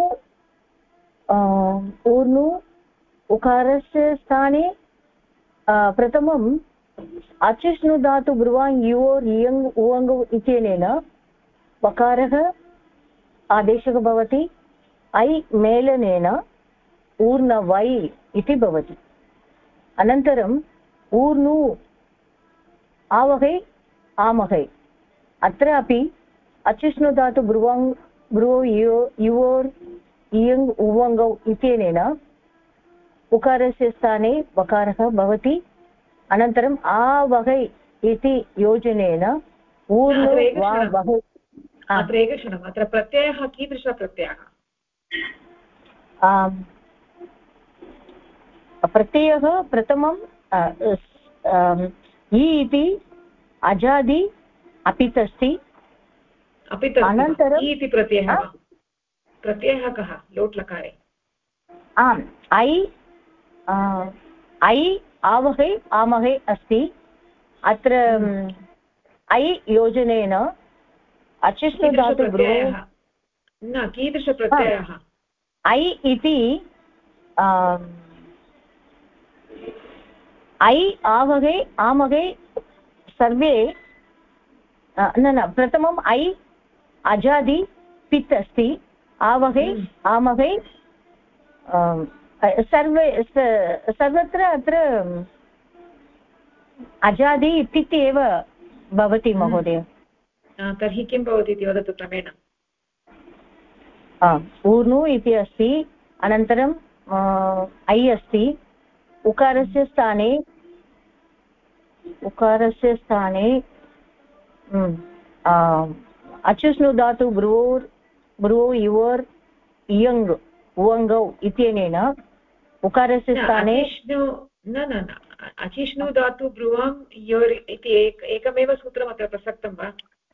उकारस्य स्थाने प्रथमम् अचिष्णुधातु ब्रुवाङ् योर् इयङ् उवङ् इत्यनेन वकारः आदेशः भवति ऐ मेलनेन ऊर्णवै इति भवति अनन्तरम् ऊर्णु आवहै आमहै अत्रापि अचिष्णुधातु ब्रुवाङ् ब्रुवो युवोर् इयङ् उवङ्गौ इत्यनेन उकारस्य स्थाने वकारः भवति अनन्तरम् आवहै इति योजनेन ऊर्णु अत्र एकक्षणम् अत्र प्रत्ययः कीदृशः प्रत्ययः प्रत्ययः प्रथमं इ इति अजादि अपित् अस्ति अनन्तरम् इति प्रत्ययः कः लोट् लकारे आम् ऐ आवहै आमहै अस्ति अत्र ऐ योजनेन अचिष्णुधातु न कीदृशप्रत्ययः ऐ इति ऐ आवहै आमहै सर्वे न प्रथमम् ऐ अजादि पित् अस्ति आवहै आमहै सर्वत्र अत्र अजादि इत्युक्ते एव भवति महोदय। तर्हि किं भवति इति वदतु क्रमेण। ऊर्नु इति अस्ति, अनन्तरं ऐ अस्ति, उकारस्य स्थाने अचुष्णु धातु भ्रुवो युवर् इयङ् उवङ्गौ इत्यनेन उकारस्य स्थाने न अचिष्णु धातु ब्रुवां योर् इति एकमेव सूत्रम् अत्र प्रसक्तं वा?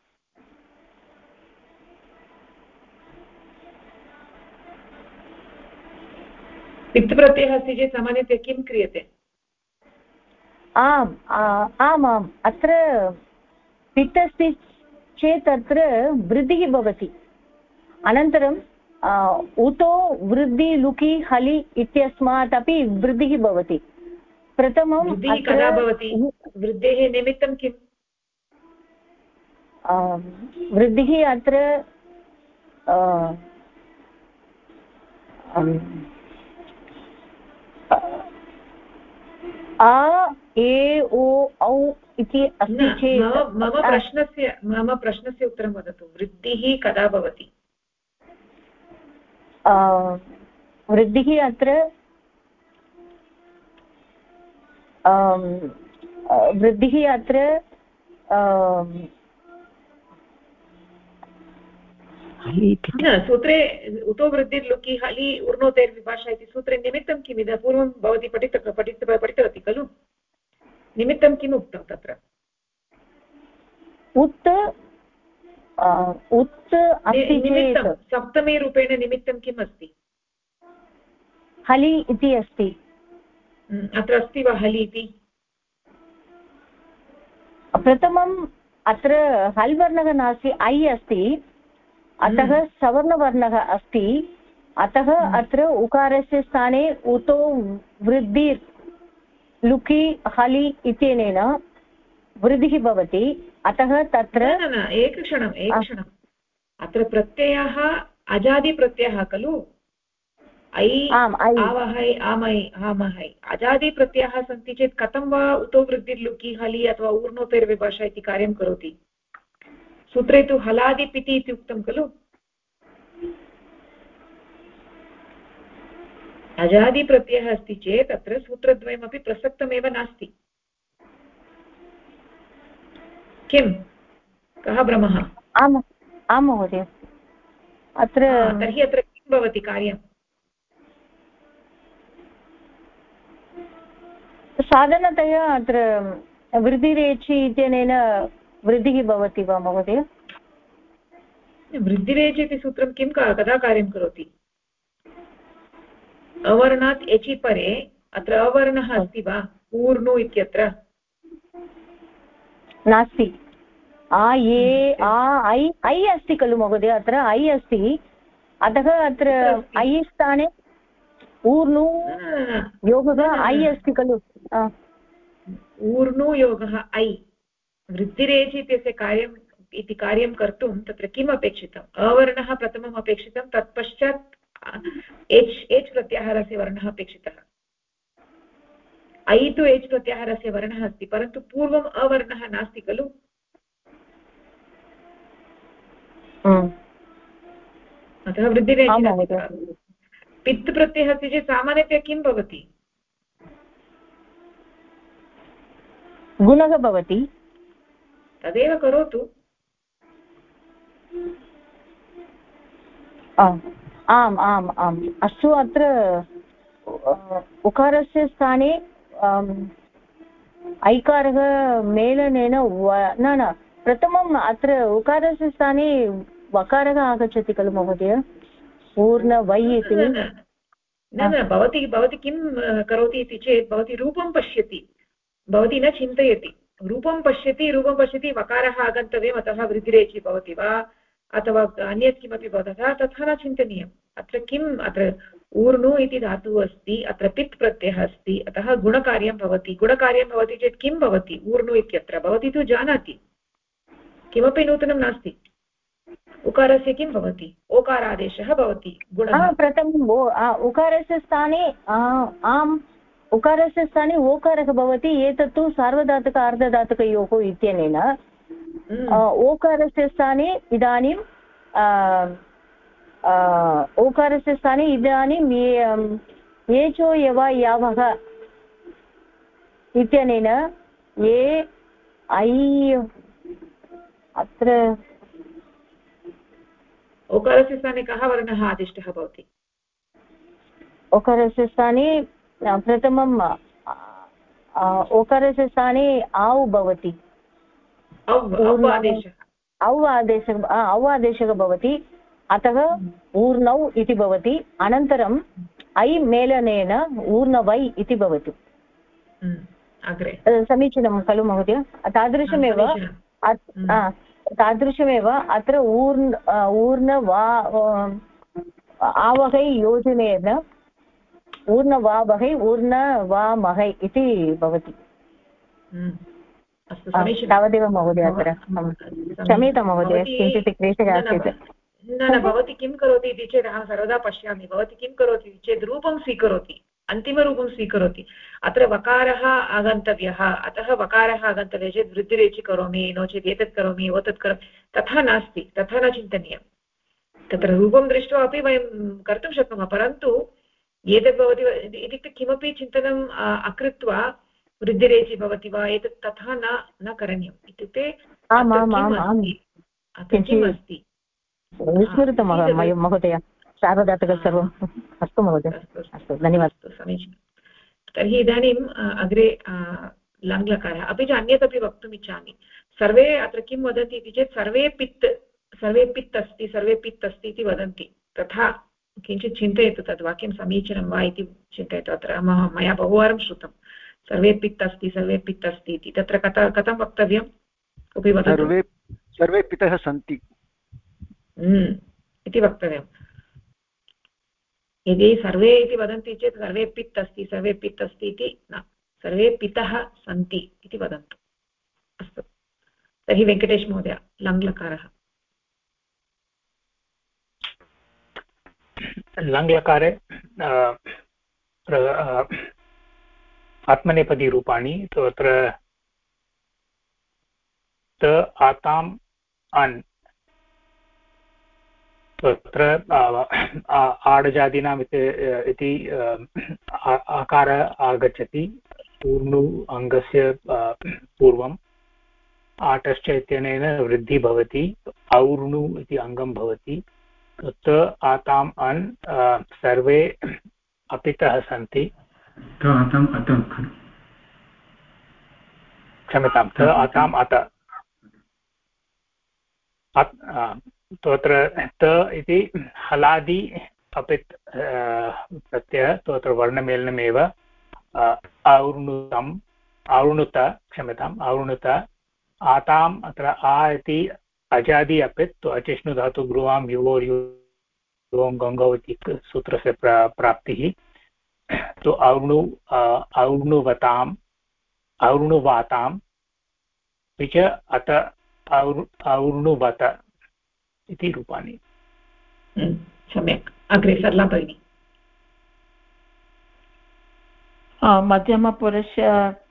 पित् प्रत्ययः अस्ति चेत् सामान्यतया किं क्रियते? आमाम् अत्र पित् अस्ति चेत् अत्र वृद्धिः भवति। अनन्तरं उतो वृद्धि लुकि हलि इत्यस्मात् अपि वृद्धिः भवति। प्रथमं कदा भवति? वृद्धेः निमित्तं किम्? वृद्धिः अत्र आ ए ओ औ इति अस्ति चेत् मम प्रश्नस्य उत्तरं वदतु। वृद्धिः कदा भवति? वृद्धिः अत्र सूत्रे उतो वृद्धिर्लुकि हलि ऊर्णोतेर्विभाषा इति सूत्रे निमित्तं किम्? इतः पूर्वं भवती पठितवती खलु? निमित्तं किम् उक्तं तत्र? उत् अस्ति चेत् सप्तमी रूपेण निमित्तं किम् अस्ति? हलि इति अस्ति। अत्र अस्ति वा हलि इति? प्रथमम् अत्र हल् वर्णः नास्ति, ऐ अस्ति, अतः सवर्णवर्णः अस्ति, अतः अत्र उकारस्य स्थाने उतो वृद्धि लुकि हलि इत्यनेन वृद्धिः भवति। अतः तत्र एकक्षणम् अत्र प्रत्ययः अजादिप्रत्ययः खलु? ऐ आवहै आमहै अजादिप्रत्ययाः सन्ति चेत् कथं वा उतो वृद्धिर्लुकि हलि अथवा ऊर्णोतेर्विभाषा इति कार्यं करोति? सूत्रे तु हलादिपिति इति उक्तं खलु? अजादिप्रत्ययः अस्ति चेत् अत्र सूत्रद्वयमपि प्रसक्तमेव नास्ति। किं? कः भ्रमः? आं महोदय। तर्हि अत्र किं भवति कार्यं? साधारणतया अत्र वृद्धिरेचि इत्यनेन वृद्धिः भवति वा महोदय? वृद्धिरेचि इति सूत्रं किं कदा कार्यं करोति? अवर्णात् एचि परे अत्र अवर्णः अस्ति वा? ऊर्णु इत्यत्र नास्ति। ऐ अस्ति खलु महोदय? अत्र ऐ अस्ति, अतः अत्र ऐ स्थाने ऊर्णु योगः ऐ अस्ति खलु? ऊर्णु योगः ऐ। वृद्धिरेचि इत्यस्य कार्यं कर्तुं तत्र किम् अपेक्षितम्? अवर्णः प्रथमम् अपेक्षितं, तत्पश्चात् एच् प्रत्याहारस्य वर्णः अपेक्षितः। ऐ तु एच् प्रत्याहारस्य वर्णः अस्ति, परन्तु पूर्वम् अवर्णः नास्ति खलु? अतः वृद्धिरेचि। पित् प्रत्ययः अस्ति चेत् सामान्यतया किं भवति? गुणः भवति। तदेव करोतु। आम् आम् आम् अस्तु। अत्र उकारस्य स्थाने ऐकारः मेलनेन न प्रथमम् अत्र उकारस्य स्थाने वकारः आगच्छति खलु महोदय? पूर्ण वै इति न भवती किं करोति इति चेत् भवती रूपं पश्यति, भवती न चिन्तयति। रूपं पश्यति वकारः आगन्तव्यम्, अतः वृद्धिरेचि भवति वा अथवा अन्यत् किमपि भवति तथा न चिन्तनीयम्। अत्र किम्? अत्र ऊर्णु इति धातुः अस्ति, अत्र पित् प्रत्ययः अस्ति, अतः गुणकार्यं भवति। गुणकार्यं भवति चेत् किं भवति? ऊर्णु इत्यत्र भवती तु जानाति, किमपि नूतनं नास्ति। उकारस्य किं भवति ओकारादेशः भवति गुणः प्रथमम् उकारस्य स्थाने आम् उकारस्य स्थाने ओकारः भवति एतत्तु सार्वधातुक अर्धधातुकयोः इत्यनेन ओकारस्य स्थाने इदानीं ओकारस्य स्थाने इदानीं एचो यव यावः इत्यनेन ए ऐ अत्र ओकारस्य स्थाने कः वर्णः आदिष्टः भवति ओकारस्य स्थाने प्रथमम् ओकारस्य स्थाने औ भवति औ आदेशः भवति अतः ऊर्णौ इति भवति अनन्तरम् ऐ मेलनेन ऊर्णवै इति भवति समीचीनं खलु महोदय तादृशमेव अत्र ऊर्णवा आवहै योजनेन ऊर्णवावहै ऊर्णवामहै इति भवति तावदेव महोदय अत्र क्षम्यतां महोदय किञ्चित् क्लेशः आसीत् न भवती किं करोति इति चेत् अहं सर्वदा पश्यामि भवती किं करोति इति चेत् रूपं स्वीकरोति अन्तिमरूपं स्वीकरोति अत्र वकारः आगन्तव्यः अतः वकारः आगन्तव्यः चेत् वृद्धिरेचि करोमि नो चेत् एतत् करोमि एतत् करोमि तथा नास्ति तथा न चिन्तनीयं तत्र रूपं दृष्ट्वा अपि वयं कर्तुं शक्नुमः परन्तु एतद् भवति इत्युक्ते किमपि चिन्तनम् अकृत्वा वृद्धिरेचि भवति वा एतत् तथा न करणीयम् इत्युक्ते किम् अस्ति विस्मृतं महोदय सार्वधातुकं सर्वम् अस्तु महोदय अस्तु धन्यवादः समीचीनं तर्हि इदानीम् अग्रे लङ्लकारः अपि च अन्यत् अपि वक्तुम् इच्छामि सर्वे अत्र किं वदन्ति इति चेत् सर्वे पित् अस्ति इति वदन्ति तथा किञ्चित् चिन्तयतु तद् वाक्यं समीचीनं वा इति चिन्तयतु अत्र मया बहुवारं श्रुतं सर्वे पित् अस्ति इति तत्र कथं वक्तव्यं कोऽपि वदतु सर्वे पितः सन्ति इति वक्तव्यं यदि सर्वे इति वदन्ति चेत् सर्वे पित् अस्ति इति न सर्वे पितः सन्ति इति वदन्तु अस्तु तर्हि वेङ्कटेश महोदय लङ्लकारः लङ्लकारे आत्मनेपदीरूपाणि तत्र त आताम् अन् तत्र आडजादीनाम् इति आकार आगच्छति ऊर्णु अङ्गस्य पूर्वम् आटश्च इत्यनेन वृद्धिः भवति और्णु इति अङ्गं भवति त आताम् अन् सर्वे अपितः सन्ति क्षम्यतां त आताम् अत तत्र त इति हलादि अपित् प्रत्ययः तत्र वर्णमेलनमेव और्णुत आताम् अत्र आ इति अजादि अपित् तु अचिष्णु धातु ब्रुवां युवोर् युवों गङ्गौ इति सूत्रस्य प्राप्तिः तु और्णुवाताम् अपि च अत और्णुवत इति रूपाणि सम्यक् अग्रे सरला भगिनी मध्यमपुरुष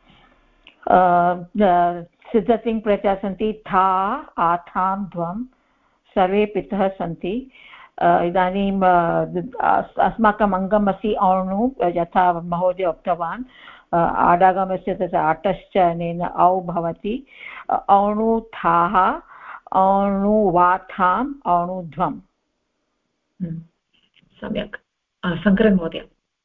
सिद्धतिङ् प्रत्ययाः सन्ति था आथां ध्वं सर्वे पितः सन्ति इदानीम् अस्माकम् अङ्गम् अस्ति औणु यथा महोदय उक्तवान् आडागमस्य तत्र अटश्च अनेन औ भवति औणुथाः औणुवाथाम् औणुध्वम् सम्यक् शङ्करन् महोदय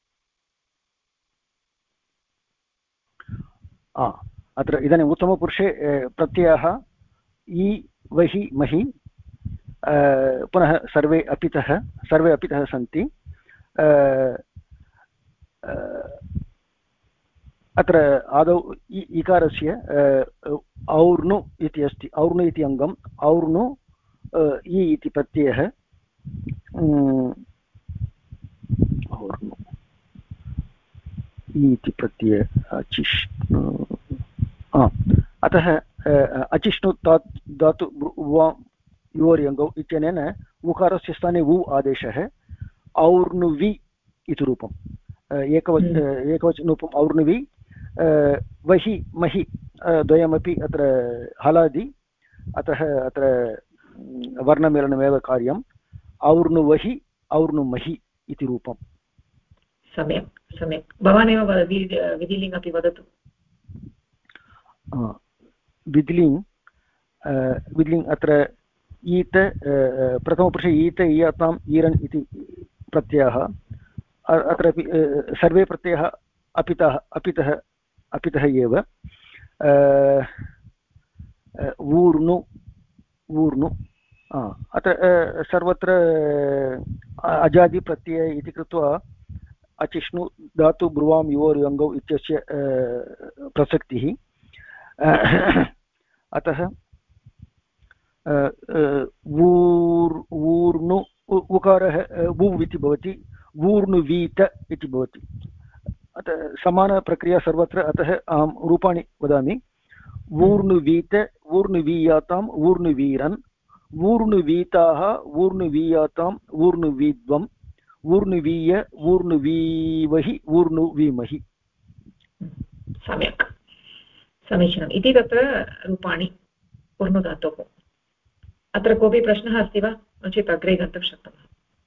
अत्र इदानीम् उत्तमपुरुषे प्रत्ययः इ वहि महि पुनः सर्वे अपितः सन्ति अत्र आदौ इकारस्य और्णु इति अस्ति और्णु इति अङ्गम् और्णु इ इति प्रत्ययः और्णु इति प्रत्ययः अतः अचिष्णु धातु युवोर्यङ्गौ इत्यनेन उकारस्य स्थाने वु आदेशः और्नुवि इति रूपम् एकवचनरूपम् और्नुवि वहि महि द्वयमपि अत्र हलादि अतः अत्र वर्णमेलनमेव कार्यम् और्नुवहि और्नुमहि इति रूपम् सम्यक् सम्यक् भवानेव विधिलिङ्ग् अपि वदतु विधिलिङ्ग् अत्र ईत प्रथमपुरुषे ईत ईयताम् ईरन् इति प्रत्ययः अत्रापि सर्वे प्रत्ययः अपितः एव ऊर्नु अत्र सर्वत्र अजादिप्रत्यय इति कृत्वा अचिष्णु धातु ब्रुवां युवोर्यङ्गौ इत्यस्य प्रसक्तिः अतः ऊर्नु उकारः वु इति भवति ऊर्नुवीत इति भवति अतः समानप्रक्रिया सर्वत्र अतः अहं रूपाणि वदामि ऊर्नुवीत ऊर्नुवीयाताम् ऊर्नुवीरन् ऊर्नुवीताः ऊर्नुवीयाताम् ऊर्नुवीद्वम् ऊर्नुवीय ऊर्नुवीवहि ऊर्नुवीमहि सम्यक् समीचीनम् इति तत्र रूपाणि ऊर्नुधातोः अत्र कोऽपि प्रश्नः अस्ति वा नो चेत् अग्रे गन्तुं शक्नुमः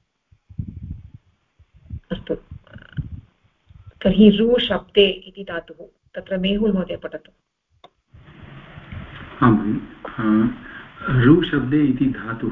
अस्तु तर्हि रु शब्दे इति धातुः तत्र मेहुल् महोदय पठतु रु शब्दे इति धातुः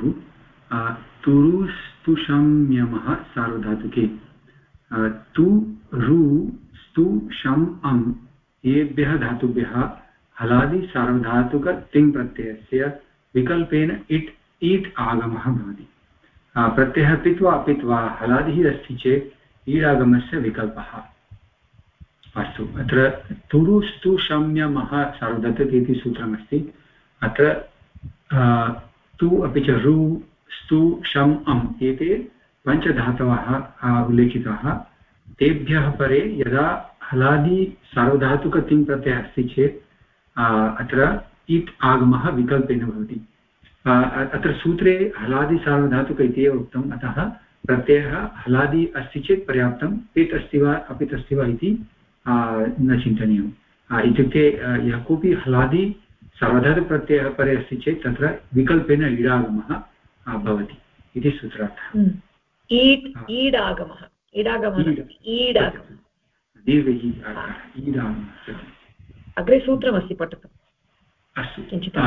तुरुस्तुषम्यमः सार्वधातुके तु रु स्तु शम् अम् एभ्यः धातुभ्यः हलादि सार्वधातुक तिङ् प्रत्ययस्य विकल्पेन इट् ईट् आगमः भवति प्रत्ययः पित्वा हलादिः अस्ति चेत् ईडागमस्य विकल्पः अस्तु अत्र तुरुस्तु शम्यमः सार्वधातुके इति सूत्रमस्ति अत्र तु अपि च रु स्तु शम् अम् एते पञ्चधातवः उल्लेखिताः तेभ्यः परे यदा हलादि सार्वधातुकतिङ् प्रत्ययः अस्ति चेत् अत्र इट् आगमः विकल्पेन भवति अत्र सूत्रे हलादि सार्वधातुक इति एव उक्तम् अतः प्रत्ययः हलादि अस्ति चेत् पर्याप्तं पित् अस्ति वा अपित् अस्ति वा इति न चिन्तनीयम् इत्युक्ते यः कोऽपि हलादि सार्वधातुकप्रत्ययः परे अस्ति चेत् तत्र विकल्पेन ईडागमः भवति इति सूत्रार्थः ईडागमः अग्रे सूत्रमस्ति पठतु अस्तु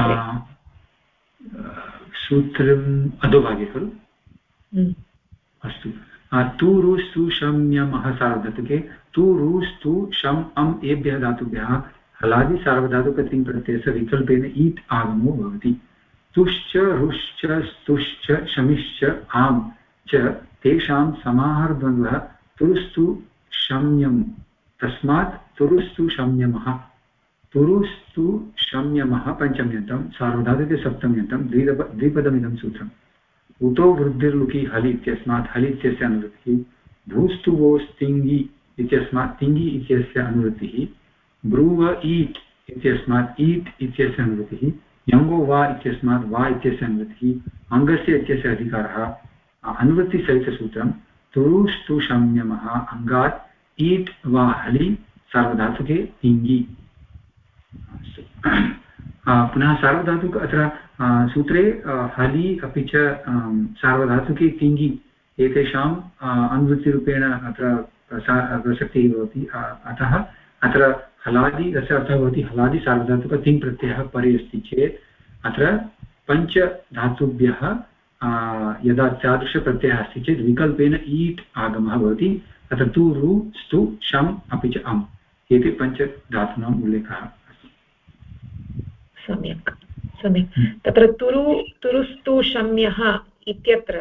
सूत्रम् अधोभागे खलु अस्तु तुरुस्तु शम्यमः सार्वधातुके तुरुस्तु शम् अम् एभ्यः धातुभ्यः हलादि सार्वधातुकतिङ् प्रत्ययस्य विकल्पेन ईट् आगमो भवति तुश्च रुश्च स्तुश्च शमिश्च आम् च तेषां समाहारद्वन्द्वः तुरुस्तु शम्यम् तस्मात् तुरुस्तु शम्यमः तुरुस्तु शम्यमः पञ्चम्यन्तं सार्वधातुके सप्तम्यन्तं द्विपदमिदं सूत्रम् उतो वृद्धिर्लुकि हलि इत्यस्मात् हलि इत्यस्य अनुवृत्तिः भूस्तु वोस्तिङ्गि इत्यस्मात् तिङ्गि इत्यस्य अनुवृत्तिः ब्रूव ईट् इत्यस्मात् ईट् इत्यस्य अनुवृत्तिः यङ्गो वा इत्यस्मात् वा इत्यस्य अनुवृत्तिः अङ्गस्य इत्यस्य अधिकारः अनुवृत्तिसहितसूत्रं तुरुस्तु शम्यमः अङ्गात् ईट् वा हलि सार्वधातुके तिङ्गि पुनः सार्वधातुक अत्र सूत्रे हलि अपि च सार्वधातुके तिङ्गि एतेषाम् अनुवृत्तिरूपेण अत्र प्रसक्तिः भवति अतः अत्र हलादि तस्य अर्थः भवति हलादि सार्वधातुक तिङ् प्रत्ययः परे अस्ति चेत् अत्र पञ्चधातुभ्यः यदा तादृशप्रत्ययः अस्ति चेत् विकल्पेन ईट् आगमः भवति तत्र तु रु स्तु शम् अपि च अम् एते पञ्चधातूनाम् उल्लेखः सम्यक् तत्र तुरुस्तु शम्यः इत्यत्र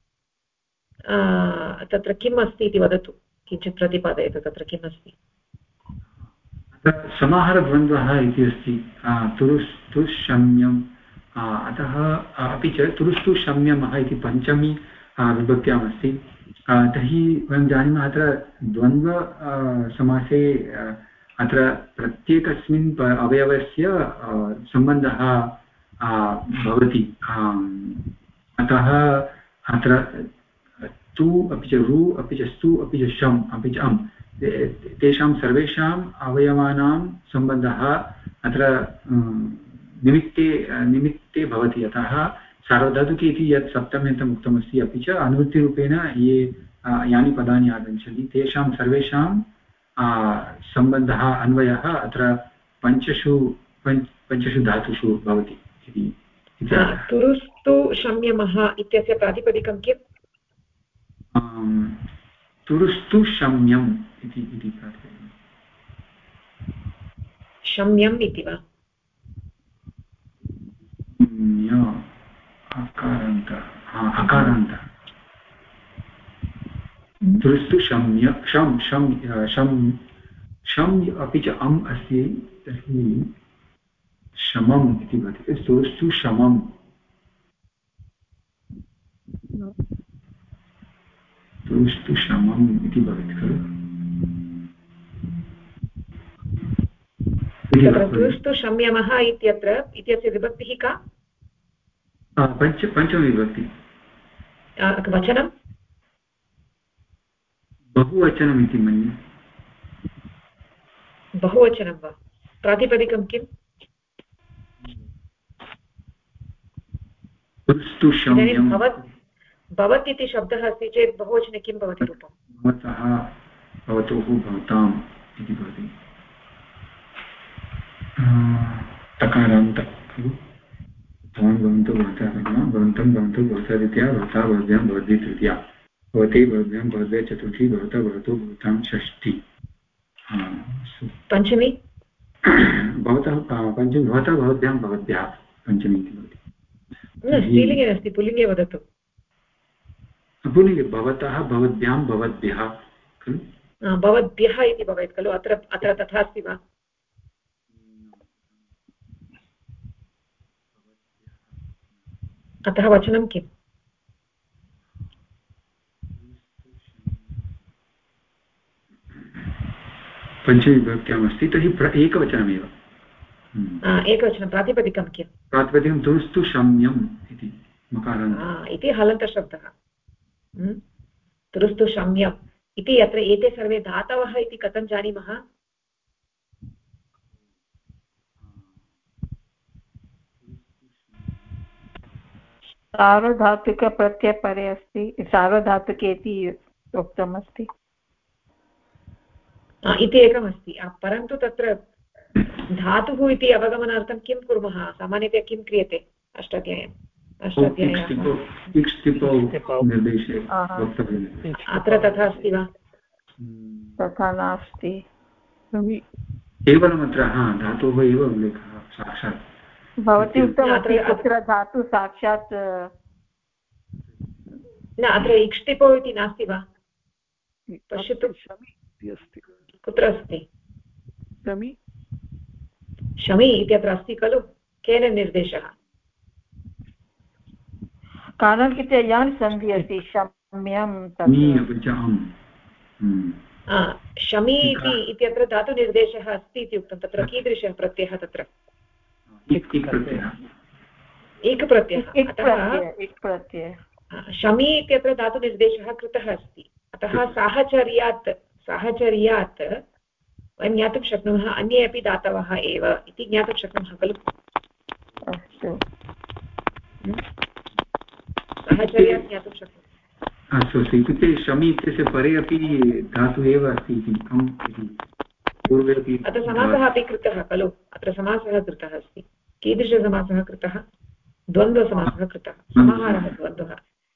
तत्र किम् अस्ति इति वदतु किञ्चित् प्रतिपादयतु तत्र किम् अस्ति समाहारद्वन्द्वः इति अस्ति तुरुस्तु शम्यम् अतः अपि च तुरुस्तु शम्यमः इति पञ्चमी विभक्त्याम् अस्ति तर्हि वयं जानीमः अत्र द्वन्द्व समासे अत्र प्रत्येकस्मिन् अवयवस्य सम्बन्धः भवति अतः अत्र तु अपि च रु अपि च स्तु अपि च शम् अपि च अम् तेषां सर्वेषाम् अवयवानां सम्बन्धः अत्र निमित्ते भवति। अतः सार्वधातुके इति यत् सप्तम्यन्तम् उक्तमस्ति अपि च अनुवृत्तिरूपेण यानि पदानि आगच्छन्ति तेषां सर्वेषां सम्बन्धः अन्वयः अत्र पञ्चषु धातुषु भवति इति। तुरुस्तु शम्यमः इत्यस्य प्रातिपदिकं किम्? तुरुस्तु शम्यम् इति प्रातिपदिकं। शम्यम् इति वा? अकारान्त तुरुस्तु शम्य शम् अपि च अम् अस्ति तर्हि शमम् इति भवति। तुरुस्तु शमम् तुरुस्तु शमम् इति भवति खलु। तुरुस्तु शम्यमः इत्यस्य विभक्तिः का? पञ्चमविभक्ति। वचनं बहुवचनम् इति मन्ये। बहुवचनं वा? प्रातिपदिकं किम्? भवत् इति शब्दः अस्ति चेत् बहुवचने किं भवति रूपं? भवतः भवतोः भवताम् इति भवति। तकारान्त खलु। भवान् भवन्तौ भवतः भवन्तं भवन्तौ भवतः द्वितीया भवता भवद्भ्यां भवद्भिः तृतीया भवते भवद्भ्यां भवद्भ्यः चतुर्थी भवतः भवतो भवतां षष्ठी पञ्चमी भवतः पञ्चमी भवतः भवद्भ्यां भवद्भ्यः पञ्चमी इति भवति। स्त्रीलिङ्गे अस्ति पुल्लिङ्गे वदतु। पुल्लिङ्गे भवतः भवद्भ्यां भवद्भ्यः खलु। भवद्भ्यः इति भवेत् खलु। अत्र तथा अस्ति वा? अतः वचनं किम्? पञ्चमीविभक्त्याम् अस्ति तर्हि एकवचनमेव। एकवचनं। प्रातिपदिकं किम्? प्रातिपदिकं तुरुस्तु शम्यम् इति मकारान्त इति हलन्तशब्दः। तुरुस्तु शम्यम् इति अत्र एते सर्वे धातवः इति कथं जानीमः? सार्वधातुकप्रत्ययपरे अस्ति, सार्वधातुके इति उक्तमस्ति इति एकमस्ति। परन्तु तत्र धातुः इति अवगमनार्थं किं कुर्मः? सामान्यतया किं क्रियते? अत्र तथा अस्ति वा? तथा नास्ति। केवलमत्र धातोः एव उल्लेखः साक्षात् भवती उक्तवती कुत्र धातु साक्षात् न अत्र इक्ष्टिपो इति नास्ति वा? पश्यतु कुत्र अस्ति? शमी इत्यत्र अस्ति खलु। केन निर्देशः? कारणकृते यान् सन्धि अस्ति शम्यं शमी इत्यत्र धातुनिर्देशः अस्ति इति उक्तं। तत्र कीदृशः प्रत्ययः? तत्र एकप्रत्ययः। शमी इत्यत्र धातुनिर्देशः कृतः अस्ति। अतः साहचर्यात् वयं ज्ञातुं शक्नुमः अन्ये अपि धातवः एव इति ज्ञातुं शक्नुमः खलु। अस्तु, साहचर्यात् ज्ञातुं शक्नुमः। अस्तु अस्तु। इत्युक्ते शमी इत्यस्य परे अपि धातुः एव अस्ति इति पूर्वे अपि अत्र समासः अपि कृतः खलु। अत्र समासः कृतः अस्ति। कीदृशसमासः कृतः? द्वन्द्वसमासः कृतः। समाहारः द्वन्द्वः।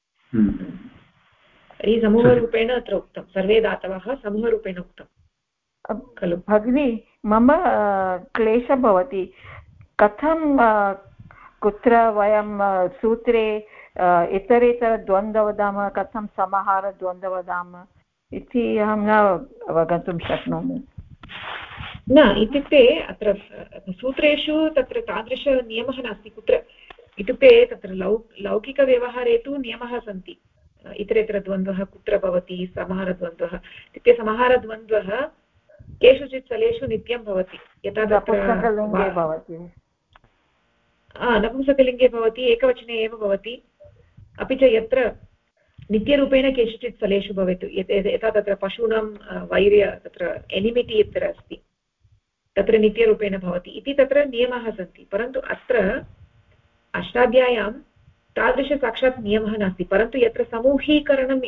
तर्हि समूहरूपेण अत्र उक्तं। सर्वे धातवः समूहरूपेण उक्तं खलु। भगिनी, मम क्लेशः भवति कथं कुत्र वयं सूत्रे इतरेतरद्वन्द्व वदामः, कथं समाहारद्वन्द्व वदामः इति अहं न अवगन्तुं शक्नोमि। न इत्युक्ते अत्र सूत्रेषु तत्र तादृशनियमः नास्ति। कुत्र इत्युक्ते तत्र लौकिकव्यवहारे तु नियमाः सन्ति। इतरेतरद्वन्द्वः कुत्र भवति? समाहारद्वन्द्वः इत्युक्ते समाहारद्वन्द्वः केषुचित् स्थलेषु नित्यं भवति। यथा नपुंसकलिङ्गे भवति, नपुंसकलिङ्गे भवति, एकवचने एव भवति, अपि च यत्र नित्यरूपेण केषुचित् स्थलेषु भवेत् यथा तत्र पशूनां वैर्य तत्र एनिमिटि यत्र अस्ति तत्र नित्यरूपेण भवति इति तत्र नियमाः सन्ति परन्तु अत्र अष्टाध्याय्यां तादृशसाक्षात् नियमः नास्ति परन्तु यत्र समूहीकरणम्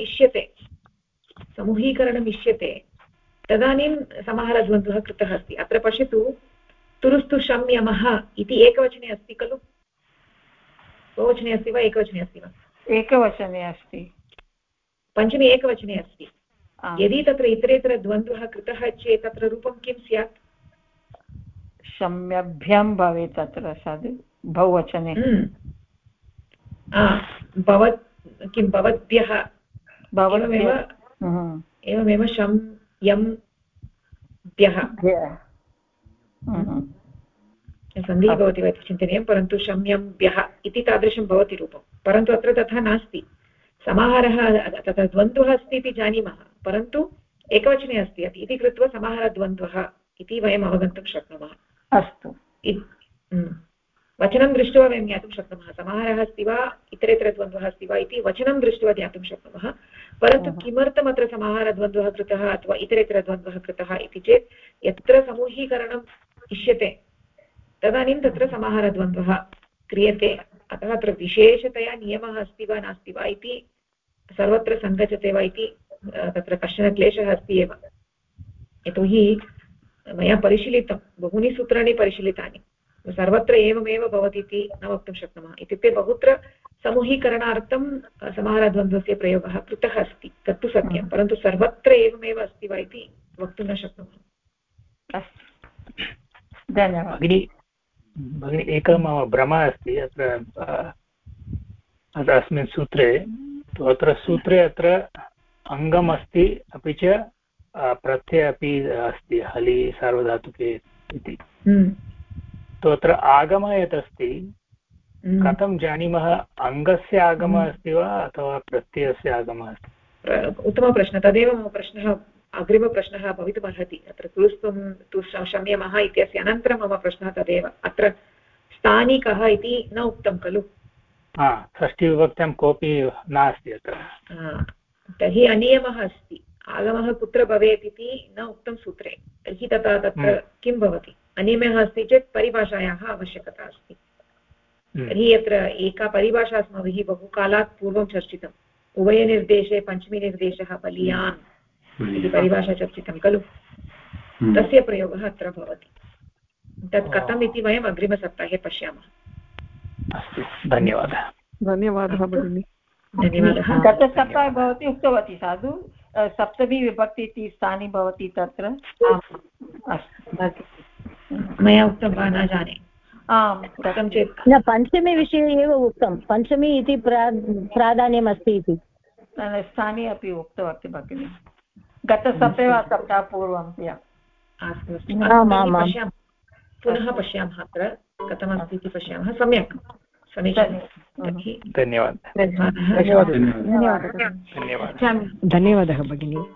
इष्यते तदानीं समाहारद्वन्द्वः कृतः अस्ति अत्र पश्यतु तुरुस्तु शम्यमः इति एकवचने अस्ति खलु बहुवचने अस्ति वा एकवचने अस्ति वा एकवचने अस्ति पञ्चमी एकवचने अस्ति यदि तत्र इतरेतर द्वन्द्वः कृतः चेत् तत्र रूपं किं स्यात् शम्यभ्यं भवेत् तत्र सद् बहुवचने किं भवद्भ्यः एवमेव शं यं भ्यः सन्धिः भवति वा इति चिन्तनीयं परन्तु शम्यम्भ्यः इति तादृशं भवति रूपं परन्तु अत्र तथा नास्ति समाहारः तत्र द्वन्द्वः अस्ति इति जानीमः परन्तु एकवचने अस्ति इति कृत्वा समाहारद्वन्द्वः इति वयम् अवगन्तुं शक्नुमः अस्तु वचनं दृष्ट्वा वयं ज्ञातुं शक्नुमः समाहारः अस्ति वा इतरेतरद्वन्द्वः अस्ति वा इति वचनं दृष्ट्वा ज्ञातुं शक्नुमः परन्तु किमर्थम् अत्र समाहारद्वन्द्वः कृतः अथवा इतरेतरद्वन्द्वः कृतः इति चेत् यत्र समूहीकरणम् इष्यते तदानीं तत्र समाहारद्वन्द्वः क्रियते अतः अत्र विशेषतया नियमः अस्ति वा नास्ति वा इति सर्वत्र सङ्गच्छते वा इति तत्र कश्चन क्लेशः अस्ति एव यतोहि मया परिशीलितं बहूनि सूत्राणि परिशीलितानि सर्वत्र एवमेव भवति इति न वक्तुं शक्नुमः इत्युक्ते बहुत्र समूहीकरणार्थं समाहारद्वन्द्वस्य प्रयोगः कृतः अस्ति तत्तु सत्यं परन्तु सर्वत्र एवमेव अस्ति वा इति वक्तुं न शक्नुमः अस्तु धन्यवादः भगिनी एकः मम भ्रमः अस्ति अत्र अस्मिन् सूत्रे अत्र सूत्रे अत्र अङ्गम् अस्ति अपि च प्रत्ययः अपि अस्ति हलि सार्वधातुके इति तो अत्र आगमः यत् अस्ति कथं जानीमः अङ्गस्य आगमः अस्ति वा अथवा प्रत्ययस्य आगमः अस्ति उत्तमप्रश्नः तदेव मम प्रश्नः अग्रिमप्रश्नः भवितुमर्हति अत्र तुरुस्त्वं तु शम्यमः इत्यस्य अनन्तरं मम प्रश्नः तदेव अत्र स्थानिकः इति न उक्तं खलु षष्ठीविभक्त्यां कोऽपि नास्ति अत्र तर्हि अनियमः अस्ति आगमः कुत्र भवेत् इति न उक्तं सूत्रे तर्हि तत्र किं भवति अनियमः अस्ति चेत् परिभाषायाः आवश्यकता अस्ति तर्हि अत्र एका परिभाषा अस्माभिः बहुकालात् पूर्वं चर्चितम् उभयनिर्देशे पञ्चमीनिर्देशः बलीयान् इति परिभाषा चर्चितं खलु तस्य प्रयोगः अत्र भवति तत् कथम् इति वयम् अग्रिमसप्ताहे पश्यामः अस्तु धन्यवादः धन्यवादः भगिनी धन्यवादः गतसप्ताहे भवती उक्तवती साधु सप्तमी विभक्ति इति स्थाने भवति तत्र मया उक्तं वा न जाने आम् कथं चेत् न पञ्चमी विषये एव उक्तं पञ्चमी इति प्राधान्यम् अस्ति इति स्थाने अपि उक्तवती भगिनी गतसप्ताहे वा सप्ताहपूर्वं अस्तु पुनः पश्यामः अत्र कथमस्ति इति पश्यामः सम्यक् समीचीनं धन्यवादः धन्यवादः भगिनी